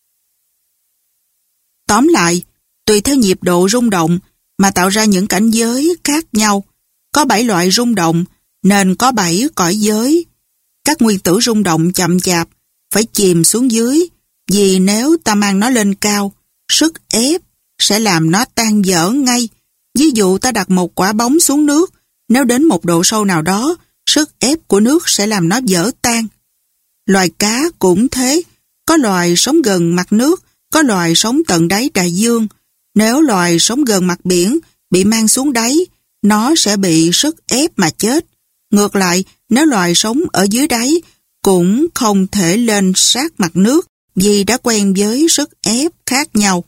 Tóm lại, tùy theo nhịp độ rung động mà tạo ra những cảnh giới khác nhau. Có 7 loại rung động, nên có 7 cõi giới. Các nguyên tử rung động chậm chạp, phải chìm xuống dưới, vì nếu ta mang nó lên cao, sức ép sẽ làm nó tan vỡ ngay. Ví dụ ta đặt một quả bóng xuống nước, nếu đến một độ sâu nào đó, sức ép của nước sẽ làm nó vỡ tan. Loài cá cũng thế, có loài sống gần mặt nước, có loài sống tận đáy đại dương. Nếu loài sống gần mặt biển bị mang xuống đáy, nó sẽ bị sức ép mà chết. Ngược lại, nếu loài sống ở dưới đáy cũng không thể lên sát mặt nước vì đã quen với sức ép khác nhau.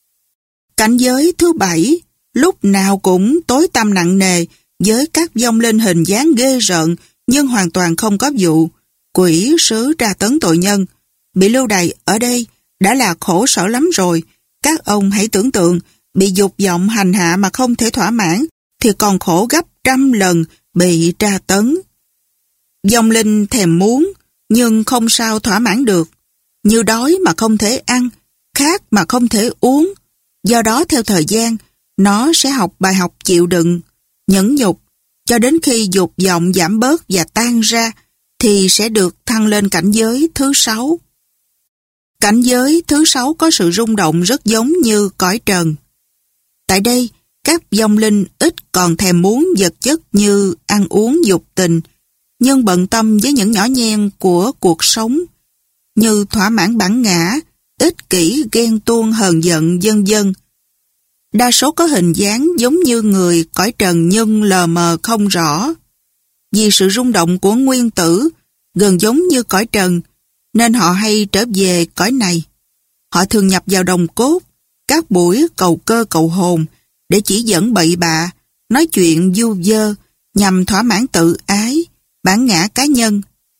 Cảnh giới thứ 7 lúc nào cũng tối tăm nặng nề với các vong linh hình dáng ghê rợn nhưng hoàn toàn không có vụ. Quỷ sứ tra tấn tội nhân. Bị lưu đày ở đây đã là khổ sở lắm rồi. Các ông hãy tưởng tượng bị dục vọng hành hạ mà không thể thỏa mãn thì còn khổ gấp 100 lần bị tra tấn. Vong linh thèm muốn nhưng không sao thỏa mãn được. Như đói mà không thể ăn, khát mà không thể uống. Do đó theo thời gian, nó sẽ học bài học chịu đựng, nhẫn nhục, cho đến khi dục vọng giảm bớt và tan ra, thì sẽ được thăng lên cảnh giới thứ 6. Cảnh giới thứ 6 có sự rung động rất giống như cõi trần. Tại đây, các vong linh ít còn thèm muốn vật chất như ăn uống dục tình, nhưng bận tâm với những nhỏ nhen của cuộc sống, như thỏa mãn bản ngã, ích kỷ, ghen tuông, hờn giận, vân vân. Đa số có hình dáng giống như người cõi trần nhưng lờ mờ không rõ. Vì sự rung động của nguyên tử gần giống như cõi trần, nên họ hay trở về cõi này. Họ thường nhập vào đồng cốt, các buổi cầu cơ cầu hồn, để chỉ dẫn bậy bạ, nói chuyện vu vơ, nhằm thỏa mãn tự ái, bản ngã cá nhân.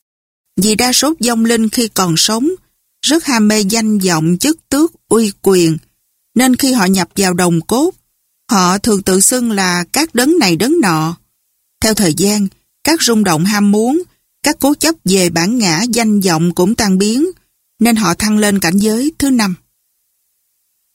Vì đa số vong linh khi còn sống, rất ham mê danh vọng, chức tước, uy quyền, nên khi họ nhập vào đồng cốt, họ thường tự xưng là các đấng này đấng nọ. Theo thời gian, các rung động ham muốn, các cố chấp về bản ngã danh vọng cũng tan biến, nên họ thăng lên cảnh giới thứ 5.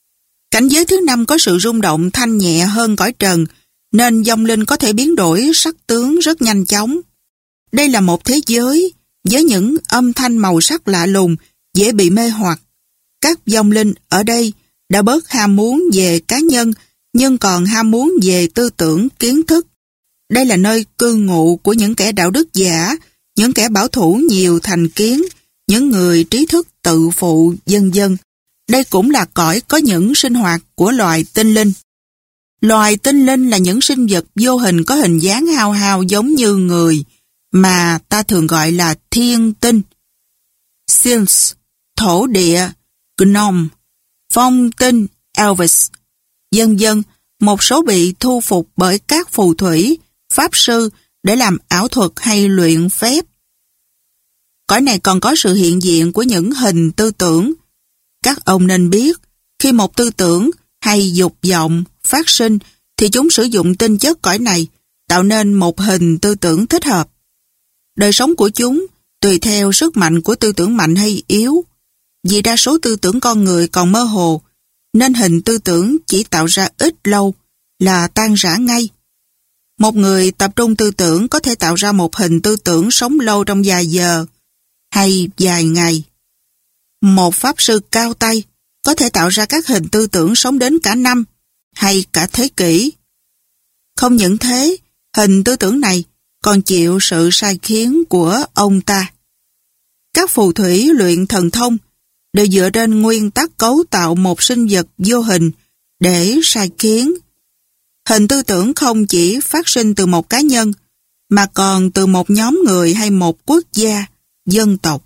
Cảnh giới thứ 5 có sự rung động thanh nhẹ hơn cõi trần, nên vong linh có thể biến đổi sắc tướng rất nhanh chóng. Đây là một thế giới với những âm thanh màu sắc lạ lùng, dễ bị mê hoặc. Các vong linh ở đây đã bớt ham muốn về cá nhân, nhưng còn ham muốn về tư tưởng, kiến thức. Đây là nơi cư ngụ của những kẻ đạo đức giả, những kẻ bảo thủ nhiều thành kiến, những người trí thức tự phụ, vân vân. Đây cũng là cõi có những sinh hoạt của loài tinh linh. Loài tinh linh là những sinh vật vô hình có hình dáng hao hao giống như người, mà ta thường gọi là thiên tinh. Sylphs, thổ địa, gnome, phong tinh, elves, vân vân. Một số bị thu phục bởi các phù thủy, pháp sư để làm ảo thuật hay luyện phép. Cõi này còn có sự hiện diện của những hình tư tưởng. Các ông nên biết, khi một tư tưởng hay dục vọng phát sinh thì chúng sử dụng tinh chất cõi này tạo nên một hình tư tưởng thích hợp. Đời sống của chúng tùy theo sức mạnh của tư tưởng mạnh hay yếu. Vì đa số tư tưởng con người còn mơ hồ, nên hình tư tưởng chỉ tạo ra ít lâu là tan rã ngay. Một người tập trung tư tưởng có thể tạo ra một hình tư tưởng sống lâu trong vài giờ hay vài ngày. Một pháp sư cao tay có thể tạo ra các hình tư tưởng sống đến cả năm hay cả thế kỷ. Không những thế, hình tư tưởng này còn chịu sự sai khiến của ông ta. Các phù thủy luyện thần thông đều dựa trên nguyên tắc cấu tạo một sinh vật vô hình để sai khiến. Hình tư tưởng không chỉ phát sinh từ một cá nhân, mà còn từ một nhóm người hay một quốc gia, dân tộc.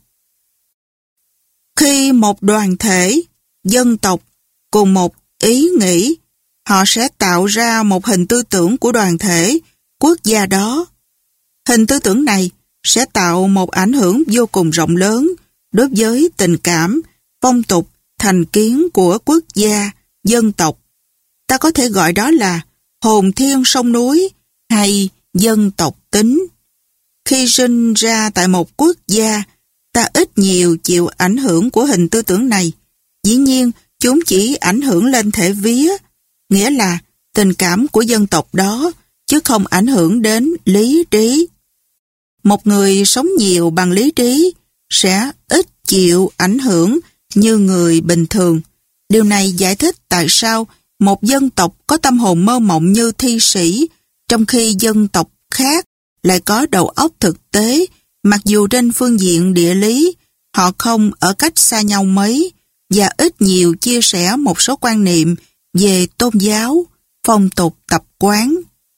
Khi một đoàn thể, dân tộc cùng một ý nghĩ, họ sẽ tạo ra một hình tư tưởng của đoàn thể, quốc gia đó. Hình tư tưởng này sẽ tạo một ảnh hưởng vô cùng rộng lớn đối với tình cảm, phong tục, thành kiến của quốc gia, dân tộc. Ta có thể gọi đó là hồn thiên sông núi hay dân tộc tính. Khi sinh ra tại một quốc gia, ta ít nhiều chịu ảnh hưởng của hình tư tưởng này. Dĩ nhiên, chúng chỉ ảnh hưởng lên thể vía, nghĩa là tình cảm của dân tộc đó, chứ không ảnh hưởng đến lý trí. Một người sống nhiều bằng lý trí sẽ ít chịu ảnh hưởng như người bình thường. Điều này giải thích tại sao một dân tộc có tâm hồn mơ mộng như thi sĩ, trong khi dân tộc khác lại có đầu óc thực tế, mặc dù trên phương diện địa lý, họ không ở cách xa nhau mấy và ít nhiều chia sẻ một số quan niệm về tôn giáo, phong tục tập quán.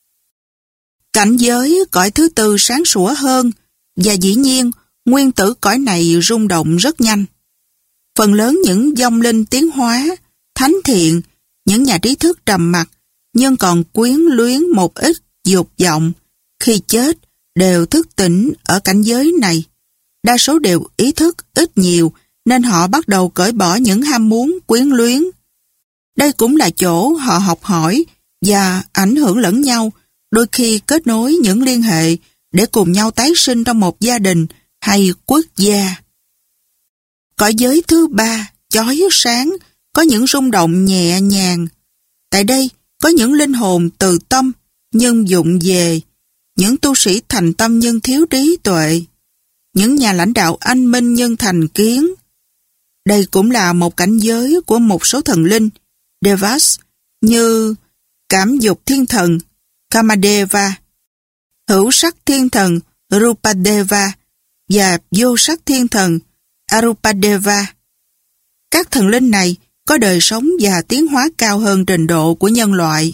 Cảnh giới cõi thứ tư sáng sủa hơn, và dĩ nhiên nguyên tử cõi này rung động rất nhanh. Phần lớn những vong linh tiến hóa, thánh thiện, những nhà trí thức trầm mặc nhưng còn quyến luyến một ít dục vọng, khi chết đều thức tỉnh ở cảnh giới này. Đa số đều ý thức ít nhiều nên họ bắt đầu cởi bỏ những ham muốn quyến luyến. Đây cũng là chỗ họ học hỏi và ảnh hưởng lẫn nhau, đôi khi kết nối những liên hệ để cùng nhau tái sinh trong một gia đình hay quốc gia. Cõi giới thứ ba, chói sáng, có những rung động nhẹ nhàng. Tại đây có những linh hồn từ tâm nhưng vụng về, những tu sĩ thành tâm nhưng thiếu trí tuệ, những nhà lãnh đạo anh minh nhưng thành kiến. Đây cũng là một cảnh giới của một số thần linh, Devas, như cảm dục thiên thần, Kamadeva, hữu sắc thiên thần, Rupadeva và vô sắc thiên thần, Arupadeva. Các thần linh này có đời sống và tiến hóa cao hơn trình độ của nhân loại.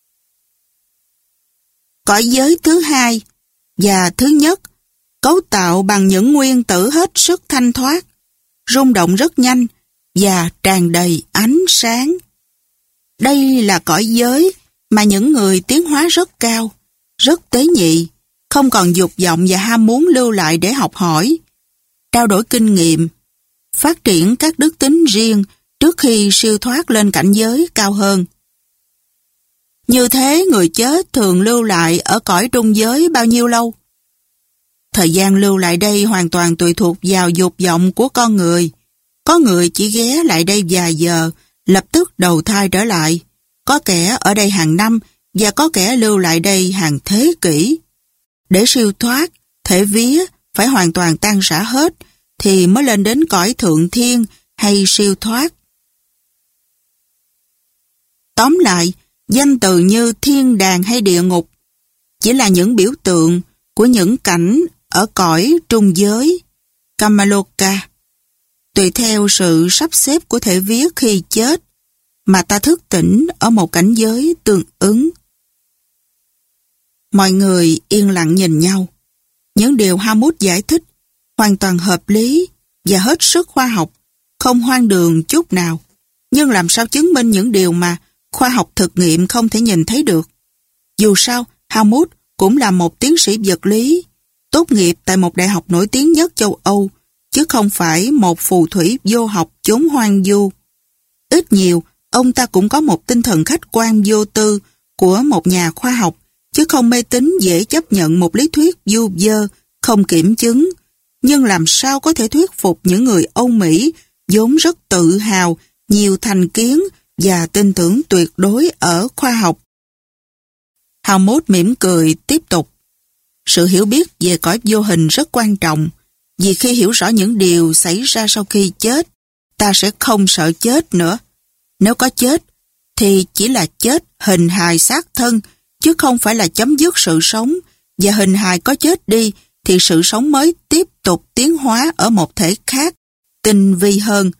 Cõi giới thứ hai và thứ nhất cấu tạo bằng những nguyên tử hết sức thanh thoát, rung động rất nhanh và tràn đầy ánh sáng. Đây là cõi giới mà những người tiến hóa rất cao, rất tế nhị, không còn dục vọng và ham muốn lưu lại để học hỏi, trao đổi kinh nghiệm, phát triển các đức tính riêng trước khi siêu thoát lên cảnh giới cao hơn. Như thế người chết thường lưu lại ở cõi trung giới bao nhiêu lâu? Thời gian lưu lại đây hoàn toàn tùy thuộc vào dục vọng của con người. Có người chỉ ghé lại đây vài giờ lập tức đầu thai trở lại. Có kẻ ở đây hàng năm và có kẻ lưu lại đây hàng thế kỷ. Để siêu thoát, thể vía phải hoàn toàn tan rã hết thì mới lên đến cõi thượng thiên hay siêu thoát. Tóm lại, danh từ như thiên đàng hay địa ngục chỉ là những biểu tượng của những cảnh ở cõi trung giới, Kamaloka. Tùy theo sự sắp xếp của thể vía khi chết mà ta thức tỉnh ở một cảnh giới tương ứng. Mọi người yên lặng nhìn nhau. Những điều Helmut giải thích hoàn toàn hợp lý và hết sức khoa học, không hoang đường chút nào. Nhưng làm sao chứng minh những điều mà khoa học thực nghiệm không thể nhìn thấy được? Dù sao, Helmut cũng là một tiến sĩ vật lý, tốt nghiệp tại một đại học nổi tiếng nhất châu Âu, chứ không phải một phù thủy vô học chốn hoang vu. Ít nhiều, ông ta cũng có một tinh thần khách quan vô tư của một nhà khoa học, chứ không mê tín dễ chấp nhận một lý thuyết vu vơ, không kiểm chứng. Nhưng làm sao có thể thuyết phục những người Âu Mỹ vốn rất tự hào, nhiều thành kiến và tin tưởng tuyệt đối ở khoa học? Helmut mỉm cười tiếp tục. Sự hiểu biết về cõi vô hình rất quan trọng, vì khi hiểu rõ những điều xảy ra sau khi chết, ta sẽ không sợ chết nữa. Nếu có chết, thì chỉ là chết hình hài xác thân, chứ không phải là chấm dứt sự sống, và hình hài có chết đi, thì sự sống mới tiếp tục tiến hóa ở một thể khác, tinh vi hơn.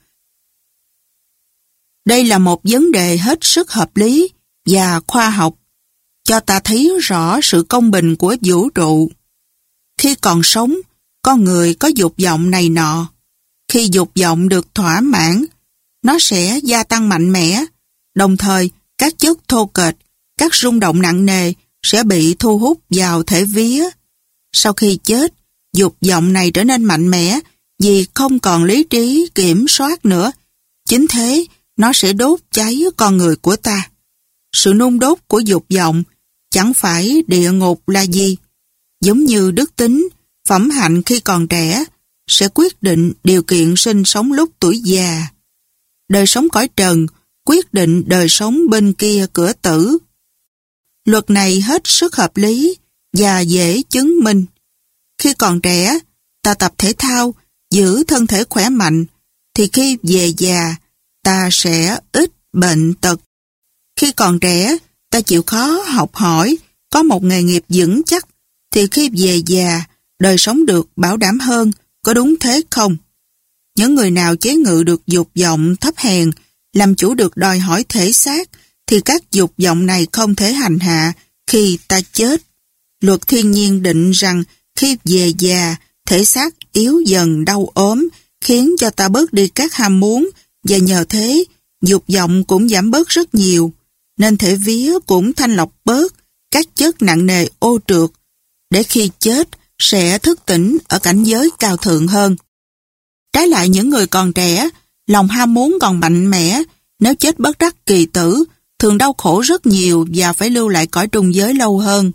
Đây là một vấn đề hết sức hợp lý và khoa học, cho ta thấy rõ sự công bình của vũ trụ. Khi còn sống, con người có dục vọng này nọ. Khi dục vọng được thỏa mãn, nó sẽ gia tăng mạnh mẽ. Đồng thời, các chất thô kệch, các rung động nặng nề sẽ bị thu hút vào thể vía. Sau khi chết, dục vọng này trở nên mạnh mẽ vì không còn lý trí kiểm soát nữa. Chính thế, nó sẽ đốt cháy con người của ta. Sự nung đốt của dục vọng chẳng phải địa ngục là gì. Giống như đức tính, phẩm hạnh khi còn trẻ sẽ quyết định điều kiện sinh sống lúc tuổi già. Đời sống cõi trần quyết định đời sống bên kia cửa tử. Luật này hết sức hợp lý và dễ chứng minh. Khi còn trẻ, ta tập thể thao, giữ thân thể khỏe mạnh, thì khi về già, ta sẽ ít bệnh tật. Khi còn trẻ, ta chịu khó học hỏi, có một nghề nghiệp vững chắc, thì khi về già, đời sống được bảo đảm hơn, có đúng thế không? Những người nào chế ngự được dục vọng thấp hèn, làm chủ được đòi hỏi thể xác, thì các dục vọng này không thể hành hạ khi ta chết. Luật thiên nhiên định rằng khi về già, thể xác yếu dần đau ốm, khiến cho ta bớt đi các ham muốn, và nhờ thế, dục vọng cũng giảm bớt rất nhiều, nên thể vía cũng thanh lọc bớt các chất nặng nề ô trượt, để khi chết sẽ thức tỉnh ở cảnh giới cao thượng hơn. Trái lại những người còn trẻ, lòng ham muốn còn mạnh mẽ, nếu chết bất đắc kỳ tử, thường đau khổ rất nhiều và phải lưu lại cõi trung giới lâu hơn.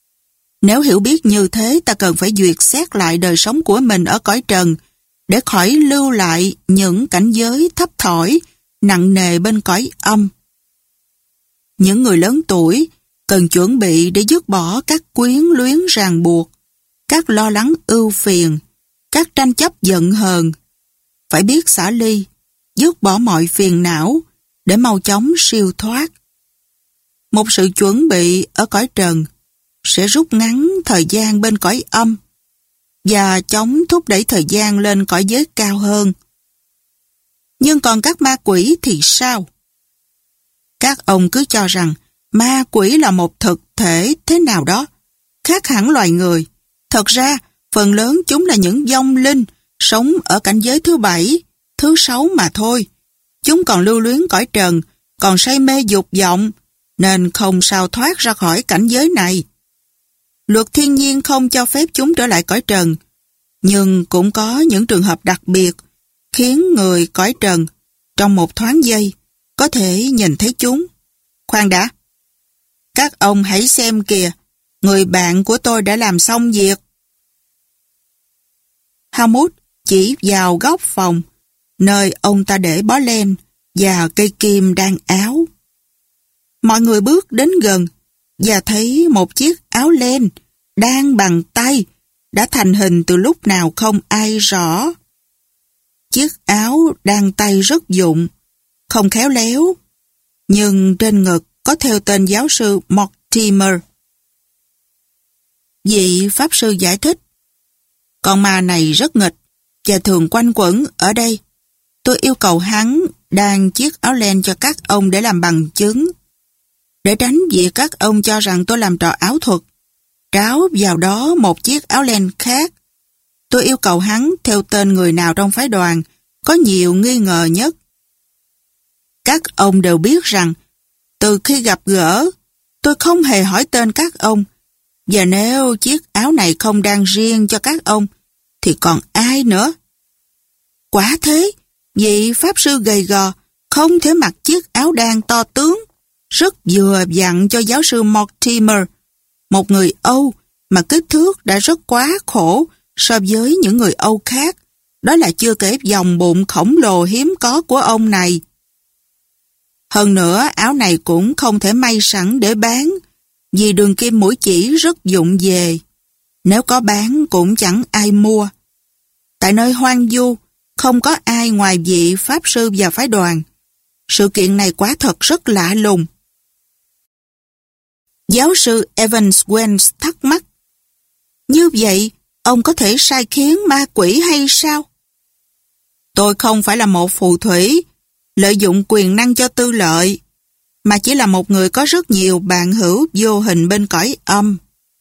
Nếu hiểu biết như thế, ta cần phải duyệt xét lại đời sống của mình ở cõi trần, để khỏi lưu lại những cảnh giới thấp thỏi, nặng nề bên cõi âm. Những người lớn tuổi cần chuẩn bị để dứt bỏ các quyến luyến ràng buộc, các lo lắng ưu phiền, các tranh chấp giận hờn. Phải biết xả ly, dứt bỏ mọi phiền não để mau chóng siêu thoát. Một sự chuẩn bị ở cõi trần sẽ rút ngắn thời gian bên cõi âm và chống thúc đẩy thời gian lên cõi giới cao hơn. Nhưng còn các ma quỷ thì sao? Các ông cứ cho rằng ma quỷ là một thực thể thế nào đó, khác hẳn loài người. Thật ra, phần lớn chúng là những vong linh sống ở cảnh giới thứ 7, thứ 6 mà thôi. Chúng còn lưu luyến cõi trần, còn say mê dục vọng, nên không sao thoát ra khỏi cảnh giới này. Luật thiên nhiên không cho phép chúng trở lại cõi trần, nhưng cũng có những trường hợp đặc biệt khiến người cõi trần trong một thoáng giây có thể nhìn thấy chúng. Khoan đã, các ông hãy xem kìa, người bạn của tôi đã làm xong việc. Helmut chỉ vào góc phòng, nơi ông ta để bó len, và cây kim đan áo. Mọi người bước đến gần và thấy một chiếc áo len đan bằng tay đã thành hình từ lúc nào không ai rõ. Chiếc áo đan tay rất dụng, không khéo léo, nhưng trên ngực có theo tên giáo sư Mortimer. Vị pháp sư giải thích, con ma này rất nghịch và thường quanh quẩn ở đây. Tôi yêu cầu hắn đan chiếc áo len cho các ông để làm bằng chứng. Để tránh việc các ông cho rằng tôi làm trò ảo thuật, tráo vào đó một chiếc áo len khác. Tôi yêu cầu hắn theo tên người nào trong phái đoàn có nhiều nghi ngờ nhất. Các ông đều biết rằng từ khi gặp gỡ, tôi không hề hỏi tên các ông, và nếu chiếc áo này không đan riêng cho các ông, thì còn ai nữa? Quả thế, vị pháp sư gầy gò không thể mặc chiếc áo đan to tướng, rất vừa vặn cho giáo sư Mortimer, một người Âu mà kích thước đã rất quá khổ so với những người Âu khác. Đó là chưa kể vòng bụng khổng lồ hiếm có của ông này. Hơn nữa, áo này cũng không thể may sẵn để bán, vì đường kim mũi chỉ rất vụng về. Nếu có bán cũng chẳng ai mua. Tại nơi hoang vu, không có ai ngoài vị pháp sư và phái đoàn. Sự kiện này quả thật rất lạ lùng. Giáo sư Evans Wells thắc mắc, như vậy, ông có thể sai khiến ma quỷ hay sao? Tôi không phải là một phù thủy, lợi dụng quyền năng cho tư lợi, mà chỉ là một người có rất nhiều bạn hữu vô hình bên cõi âm.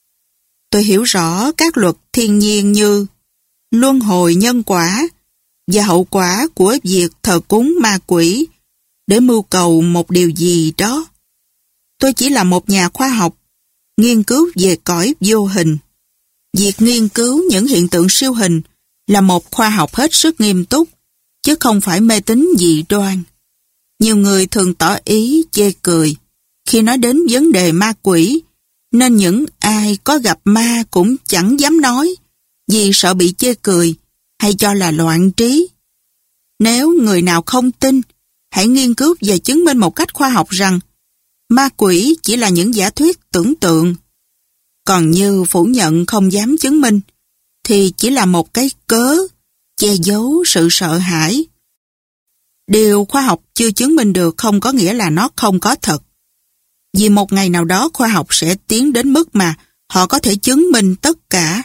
Tôi hiểu rõ các luật thiên nhiên như luân hồi nhân quả và hậu quả của việc thờ cúng ma quỷ để mưu cầu một điều gì đó. Tôi chỉ là một nhà khoa học, nghiên cứu về cõi vô hình. Việc nghiên cứu những hiện tượng siêu hình là một khoa học hết sức nghiêm túc, chứ không phải mê tín dị đoan. Nhiều người thường tỏ ý chê cười khi nói đến vấn đề ma quỷ, nên những ai có gặp ma cũng chẳng dám nói, vì sợ bị chê cười hay cho là loạn trí. Nếu người nào không tin, hãy nghiên cứu và chứng minh một cách khoa học rằng ma quỷ chỉ là những giả thuyết tưởng tượng. Còn như phủ nhận không dám chứng minh, thì chỉ là một cái cớ che giấu sự sợ hãi. Điều khoa học chưa chứng minh được không có nghĩa là nó không có thật. Vì một ngày nào đó khoa học sẽ tiến đến mức mà họ có thể chứng minh tất cả.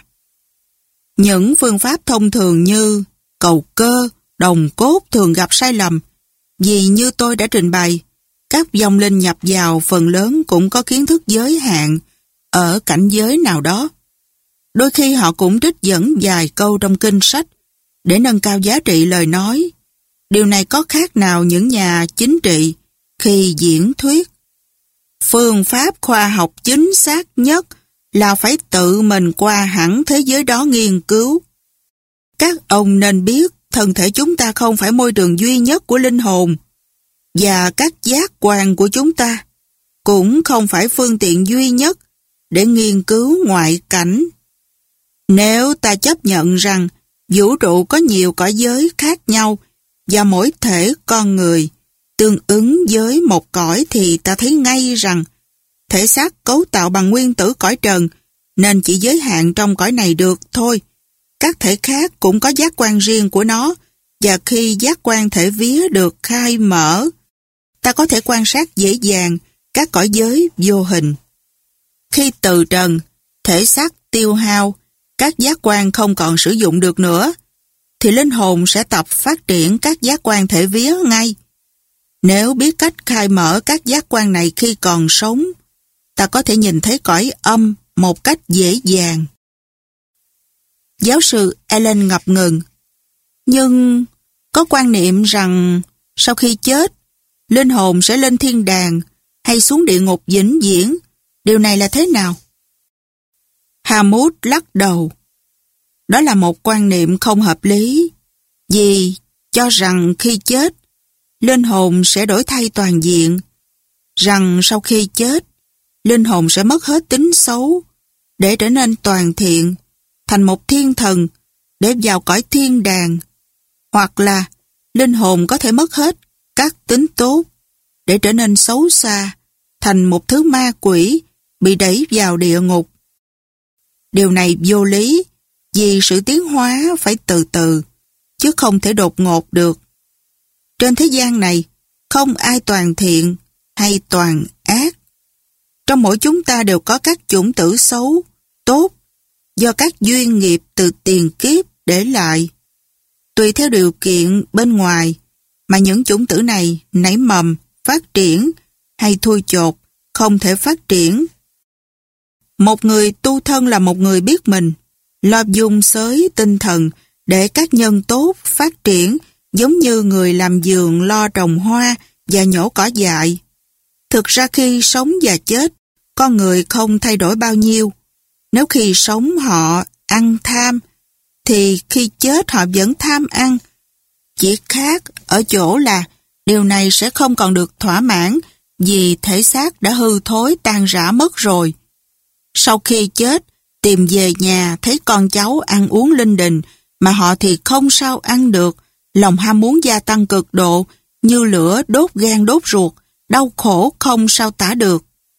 Những phương pháp thông thường như cầu cơ, đồng cốt thường gặp sai lầm, vì như tôi đã trình bày, các vong linh nhập vào phần lớn cũng có kiến thức giới hạn ở cảnh giới nào đó. Đôi khi họ cũng trích dẫn vài câu trong kinh sách để nâng cao giá trị lời nói. Điều này có khác nào những nhà chính trị khi diễn thuyết. Phương pháp khoa học chính xác nhất là phải tự mình qua hẳn thế giới đó nghiên cứu. Các ông nên biết thân thể chúng ta không phải môi trường duy nhất của linh hồn, và các giác quan của chúng ta cũng không phải phương tiện duy nhất để nghiên cứu ngoại cảnh. Nếu ta chấp nhận rằng vũ trụ có nhiều cõi giới khác nhau và mỗi thể con người tương ứng với một cõi, thì ta thấy ngay rằng thể xác cấu tạo bằng nguyên tử cõi trần nên chỉ giới hạn trong cõi này được thôi. Các thể khác cũng có giác quan riêng của nó, và khi giác quan thể vía được khai mở, ta có thể quan sát dễ dàng các cõi giới vô hình. Khi từ trần, thể xác tiêu hao, các giác quan không còn sử dụng được nữa, thì linh hồn sẽ tập phát triển các giác quan thể vía ngay. Nếu biết cách khai mở các giác quan này khi còn sống, ta có thể nhìn thấy cõi âm một cách dễ dàng. Giáo sư Allen ngập ngừng. Nhưng có quan niệm rằng sau khi chết, linh hồn sẽ lên thiên đàng hay xuống địa ngục vĩnh viễn. Điều này là thế nào? Hammond lắc đầu. Đó là một quan niệm không hợp lý, vì cho rằng khi chết, linh hồn sẽ đổi thay toàn diện, rằng sau khi chết, linh hồn sẽ mất hết tính xấu để trở nên toàn thiện, thành một thiên thần để vào cõi thiên đàng, hoặc là linh hồn có thể mất hết các tính tốt để trở nên xấu xa, thành một thứ ma quỷ bị đẩy vào địa ngục. Điều này vô lý, vì sự tiến hóa phải từ từ, chứ không thể đột ngột được. Trên thế gian này, không ai toàn thiện hay toàn ác. Trong mỗi chúng ta đều có các chủng tử xấu, tốt, do các duyên nghiệp từ tiền kiếp để lại. Tùy theo điều kiện bên ngoài, mà những chủng tử này nảy mầm, phát triển, hay thui chột, không thể phát triển. Một người tu thân là một người biết mình, lo dung xới tinh thần để các nhân tốt phát triển, giống như người làm vườn lo trồng hoa và nhổ cỏ dại. Thực ra khi sống và chết, con người không thay đổi bao nhiêu. Nếu khi sống họ ăn tham, thì khi chết họ vẫn tham ăn. Chỉ khác ở chỗ là điều này sẽ không còn được thỏa mãn vì thể xác đã hư thối tan rã mất rồi. Sau khi chết, tìm về nhà thấy con cháu ăn uống linh đình mà họ thì không sao ăn được, lòng ham muốn gia tăng cực độ như lửa đốt gan đốt ruột, đau khổ không sao tả được.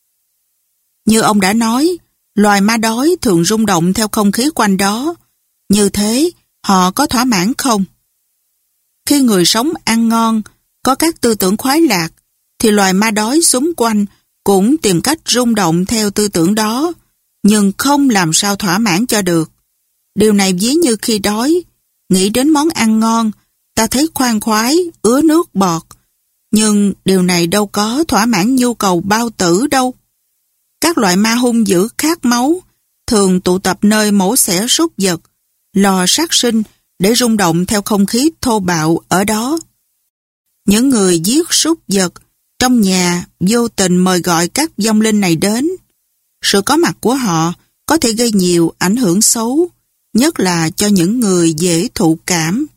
Như ông đã nói, loài ma đói thường rung động theo không khí quanh đó. Như thế, họ có thỏa mãn không? Khi người sống ăn ngon, có các tư tưởng khoái lạc, thì loài ma đói xung quanh cũng tìm cách rung động theo tư tưởng đó, nhưng không làm sao thỏa mãn cho được. Điều này ví như khi đói, nghĩ đến món ăn ngon, ta thấy khoan khoái, ứa nước bọt. Nhưng điều này đâu có thỏa mãn nhu cầu bao tử đâu. Các loại ma hung dữ khát máu thường tụ tập nơi mổ xẻ súc vật, lò sát sinh để rung động theo không khí thô bạo ở đó. Những người giết súc vật trong nhà vô tình mời gọi các vong linh này đến. Sự có mặt của họ có thể gây nhiều ảnh hưởng xấu, nhất là cho những người dễ thụ cảm.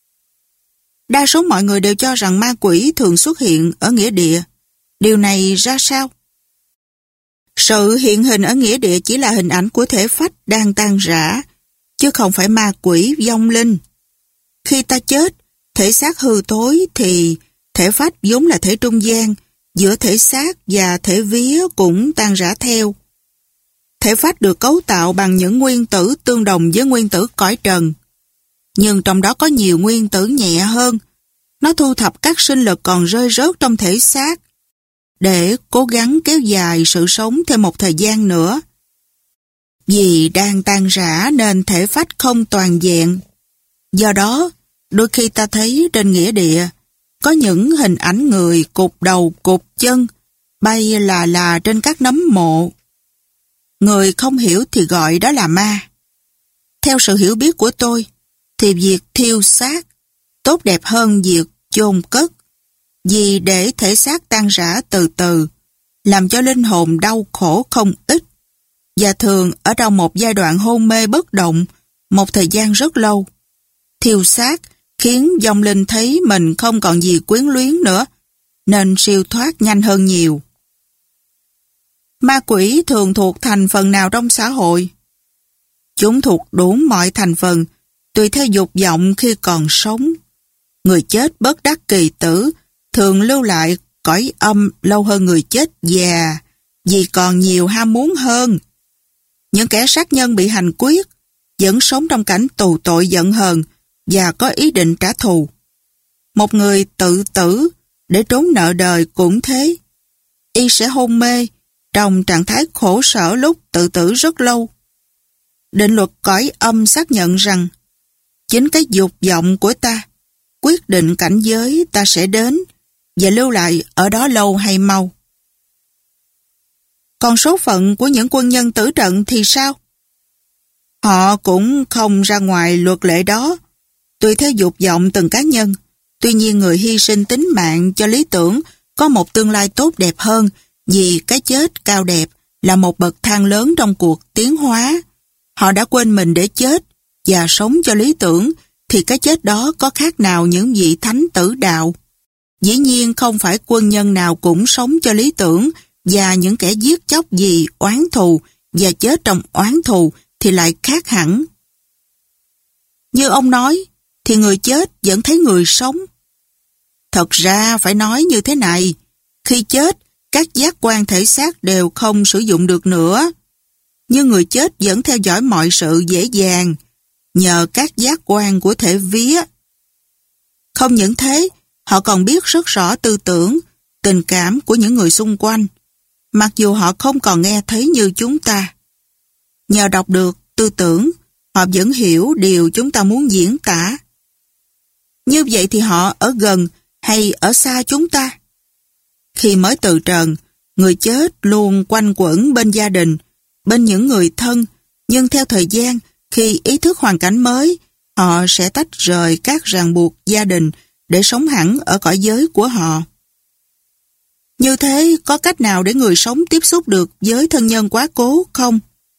Đa số mọi người đều cho rằng ma quỷ thường xuất hiện ở nghĩa địa. Điều này ra sao? Sự hiện hình ở nghĩa địa chỉ là hình ảnh của thể phách đang tan rã, chứ không phải ma quỷ vong linh. Khi ta chết, thể xác hư thối thì thể phách vốn là thể trung gian, giữa thể xác và thể vía cũng tan rã theo. Thể phách được cấu tạo bằng những nguyên tử tương đồng với nguyên tử cõi trần. Nhưng trong đó có nhiều nguyên tử nhẹ hơn. Nó thu thập các sinh lực còn rơi rớt trong thể xác để cố gắng kéo dài sự sống thêm một thời gian nữa. Vì đang tan rã nên thể phách không toàn vẹn. Do đó, đôi khi ta thấy trên nghĩa địa có những hình ảnh người cụt đầu cụt chân bay là trên các nấm mộ. Người không hiểu thì gọi đó là ma. Theo sự hiểu biết của tôi, thì việc thiêu xác tốt đẹp hơn việc chôn cất, vì để thể xác tan rã từ từ, làm cho linh hồn đau khổ không ít, và thường ở trong một giai đoạn hôn mê bất động, một thời gian rất lâu. Thiêu xác khiến vong linh thấy mình không còn gì quyến luyến nữa, nên siêu thoát nhanh hơn nhiều. Ma quỷ thường thuộc thành phần nào trong xã hội? Chúng thuộc đủ mọi thành phần, tùy theo dục vọng khi còn sống. Người chết bất đắc kỳ tử thường lưu lại cõi âm lâu hơn người chết già, vì còn nhiều ham muốn hơn. Những kẻ sát nhân bị hành quyết vẫn sống trong cảnh tù tội giận hờn và có ý định trả thù. Một người tự tử để trốn nợ đời cũng thế. Y sẽ hôn mê trong trạng thái khổ sở lúc tự tử rất lâu. Định luật cõi âm xác nhận rằng chính cái dục vọng của ta quyết định cảnh giới ta sẽ đến và lưu lại ở đó lâu hay mau. Còn số phận của những quân nhân tử trận thì sao? Họ cũng không ra ngoài luật lệ đó, tùy theo dục vọng từng cá nhân. Tuy nhiên người hy sinh tính mạng cho lý tưởng có một tương lai tốt đẹp hơn, vì cái chết cao đẹp là một bậc thang lớn trong cuộc tiến hóa. Họ đã quên mình để chết và sống cho lý tưởng, thì cái chết đó có khác nào những vị thánh tử đạo. Dĩ nhiên không phải quân nhân nào cũng sống cho lý tưởng, và những kẻ giết chóc vì oán thù và chết trong oán thù thì lại khác hẳn. Như ông nói, thì người chết vẫn thấy người sống. Thật ra phải nói như thế này, khi chết, các giác quan thể xác đều không sử dụng được nữa. Nhưng người chết vẫn theo dõi mọi sự dễ dàng, nhờ các giác quan của thể vía. Không những thế, họ còn biết rất rõ tư tưởng, tình cảm của những người xung quanh, mặc dù họ không còn nghe thấy như chúng ta. Nhờ đọc được tư tưởng, họ vẫn hiểu điều chúng ta muốn diễn tả. Như vậy thì họ ở gần hay ở xa chúng ta? Khi mới từ trần, người chết luôn quanh quẩn bên gia đình, bên những người thân, nhưng theo thời gian, khi ý thức hoàn cảnh mới, họ sẽ tách rời các ràng buộc gia đình để sống hẳn ở cõi giới của họ. Như thế, có cách nào để người sống tiếp xúc được với thân nhân quá cố không?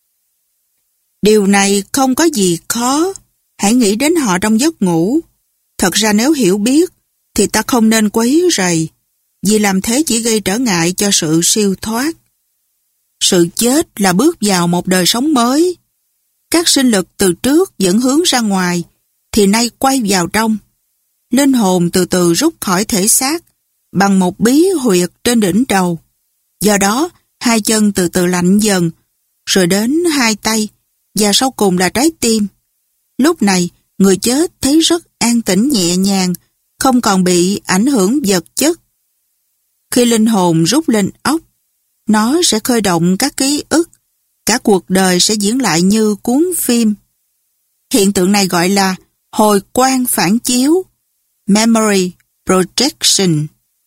Điều này không có gì khó. Hãy nghĩ đến họ trong giấc ngủ. Thật ra nếu hiểu biết, thì ta không nên quấy rầy, vì làm thế chỉ gây trở ngại cho sự siêu thoát. Sự chết là bước vào một đời sống mới. Các sinh lực từ trước dẫn hướng ra ngoài, thì nay quay vào trong. Linh hồn từ từ rút khỏi thể xác bằng một bí huyệt trên đỉnh đầu. Do đó, hai chân từ từ lạnh dần, rồi đến hai tay, và sau cùng là trái tim. Lúc này, người chết thấy rất an tĩnh nhẹ nhàng, không còn bị ảnh hưởng vật chất. Khi linh hồn rút lên óc, nó sẽ khơi động các ký ức, cả cuộc đời sẽ diễn lại như cuốn phim. Hiện tượng này gọi là hồi quang phản chiếu, memory projection.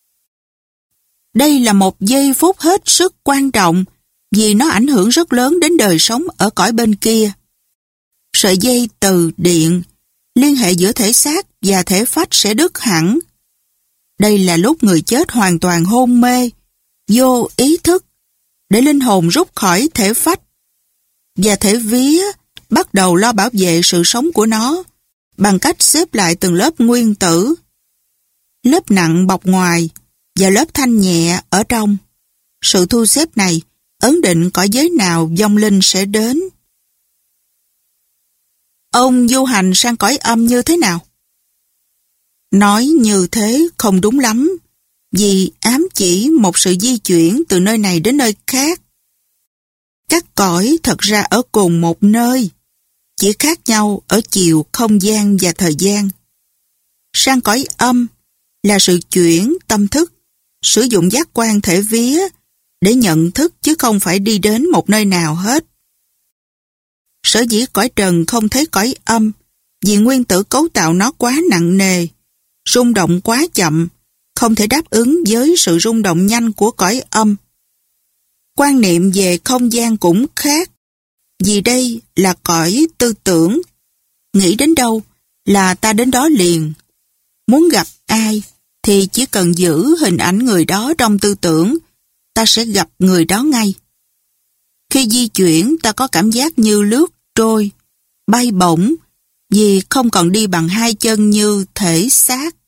Đây là một giây phút hết sức quan trọng vì nó ảnh hưởng rất lớn đến đời sống ở cõi bên kia. Sợi dây từ điện, liên hệ giữa thể xác và thể phách sẽ đứt hẳn. Đây là lúc người chết hoàn toàn hôn mê, vô ý thức, để linh hồn rút khỏi thể phách. Và thể vía bắt đầu lo bảo vệ sự sống của nó bằng cách xếp lại từng lớp nguyên tử. Lớp nặng bọc ngoài và lớp thanh nhẹ ở trong. Sự thu xếp này ấn định cõi giới nào vong linh sẽ đến. Ông du hành sang cõi âm như thế nào? Nói như thế không đúng lắm, vì ám chỉ một sự di chuyển từ nơi này đến nơi khác. Các cõi thật ra ở cùng một nơi, chỉ khác nhau ở chiều, không gian và thời gian. Sang cõi âm là sự chuyển tâm thức, sử dụng giác quan thể vía để nhận thức chứ không phải đi đến một nơi nào hết. Sở dĩ cõi trần không thấy cõi âm vì nguyên tử cấu tạo nó quá nặng nề, rung động quá chậm, không thể đáp ứng với sự rung động nhanh của cõi âm. Quan niệm về không gian cũng khác, vì đây là cõi tư tưởng. Nghĩ đến đâu là ta đến đó liền. Muốn gặp ai thì chỉ cần giữ hình ảnh người đó trong tư tưởng, ta sẽ gặp người đó ngay. Khi di chuyển ta có cảm giác như lướt trôi, bay bổng, vì không còn đi bằng hai chân như thể xác.